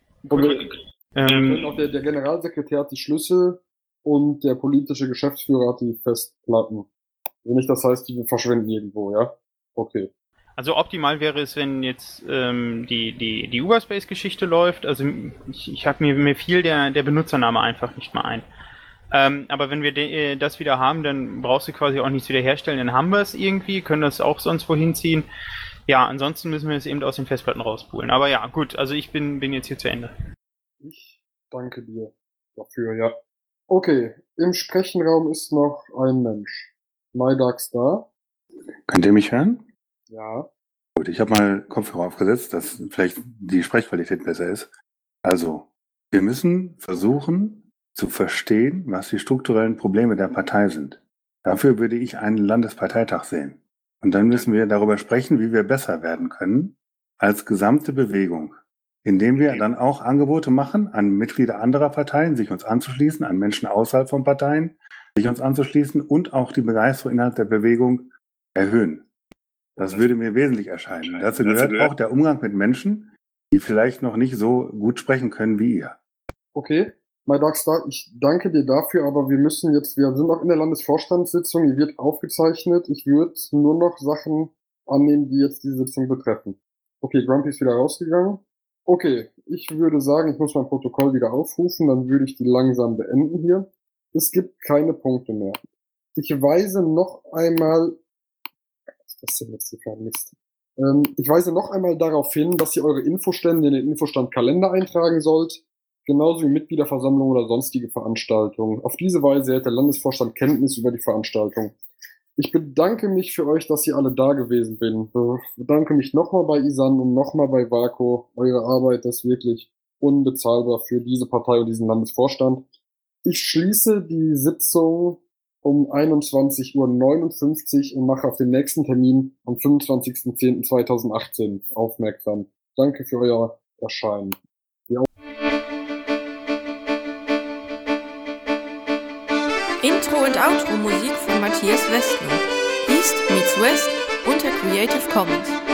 Auch der Generalsekretär hat die Schlüssel und der politische Geschäftsführer hat die Festplatten. Wenn nicht, das heißt, die verschwinden irgendwo, ja? Okay. Also optimal wäre es, wenn jetzt die Uberspace-Geschichte läuft. Also ich habe mir fiel der Benutzername einfach nicht mal ein. Aber wenn wir das wieder haben, dann brauchst du quasi auch nichts wiederherstellen. Dann haben wir es irgendwie, können das auch sonst wohin ziehen. Ja, ansonsten müssen wir es eben aus den Festplatten rauspulen. Aber ja, gut, also ich bin jetzt hier zu Ende. Ich danke dir dafür, ja. Okay, im Sprechenraum ist noch ein Mensch. MyDarks da? Könnt ihr mich hören? Ja. Gut, ich habe mal Kopfhörer aufgesetzt, dass vielleicht die Sprechqualität besser ist. Also, wir müssen versuchen zu verstehen, was die strukturellen Probleme der Partei sind. Dafür würde ich einen Landesparteitag sehen. Und dann müssen wir darüber sprechen, wie wir besser werden können als gesamte Bewegung. Indem wir dann auch Angebote machen an Mitglieder anderer Parteien, sich uns anzuschließen, an Menschen außerhalb von Parteien, sich uns anzuschließen und auch die Begeisterung innerhalb der Bewegung erhöhen. Das würde mir wesentlich erscheinen. Dazu gehört auch der Umgang mit Menschen, die vielleicht noch nicht so gut sprechen können wie ihr. Okay, MyDarkstar, ich danke dir dafür, aber wir sind noch in der Landesvorstandssitzung, die wird aufgezeichnet. Ich würde nur noch Sachen annehmen, die jetzt die Sitzung betreffen. Okay, Grumpy ist wieder rausgegangen. Okay, ich würde sagen, ich muss mein Protokoll wieder aufrufen, dann würde ich die langsam beenden hier. Es gibt keine Punkte mehr. Ich weise noch einmal, was ist das denn jetzt für ein Mist? Ich weise noch einmal darauf hin, dass ihr eure Infostände in den Infostandkalender eintragen sollt, genauso wie Mitgliederversammlungen oder sonstige Veranstaltungen. Auf diese Weise hält der Landesvorstand Kenntnis über die Veranstaltung. Ich bedanke mich für euch, dass ihr alle da gewesen bin. Ich bedanke mich nochmal bei Isan und nochmal bei Vako. Eure Arbeit ist wirklich unbezahlbar für diese Partei und diesen Landesvorstand. Ich schließe die Sitzung um 21:59 Uhr und mache auf den nächsten Termin am 25.10.2018 aufmerksam. Danke für euer Erscheinen. Intro und Outro Musik von Matthias Westner. East meets West unter Creative Commons.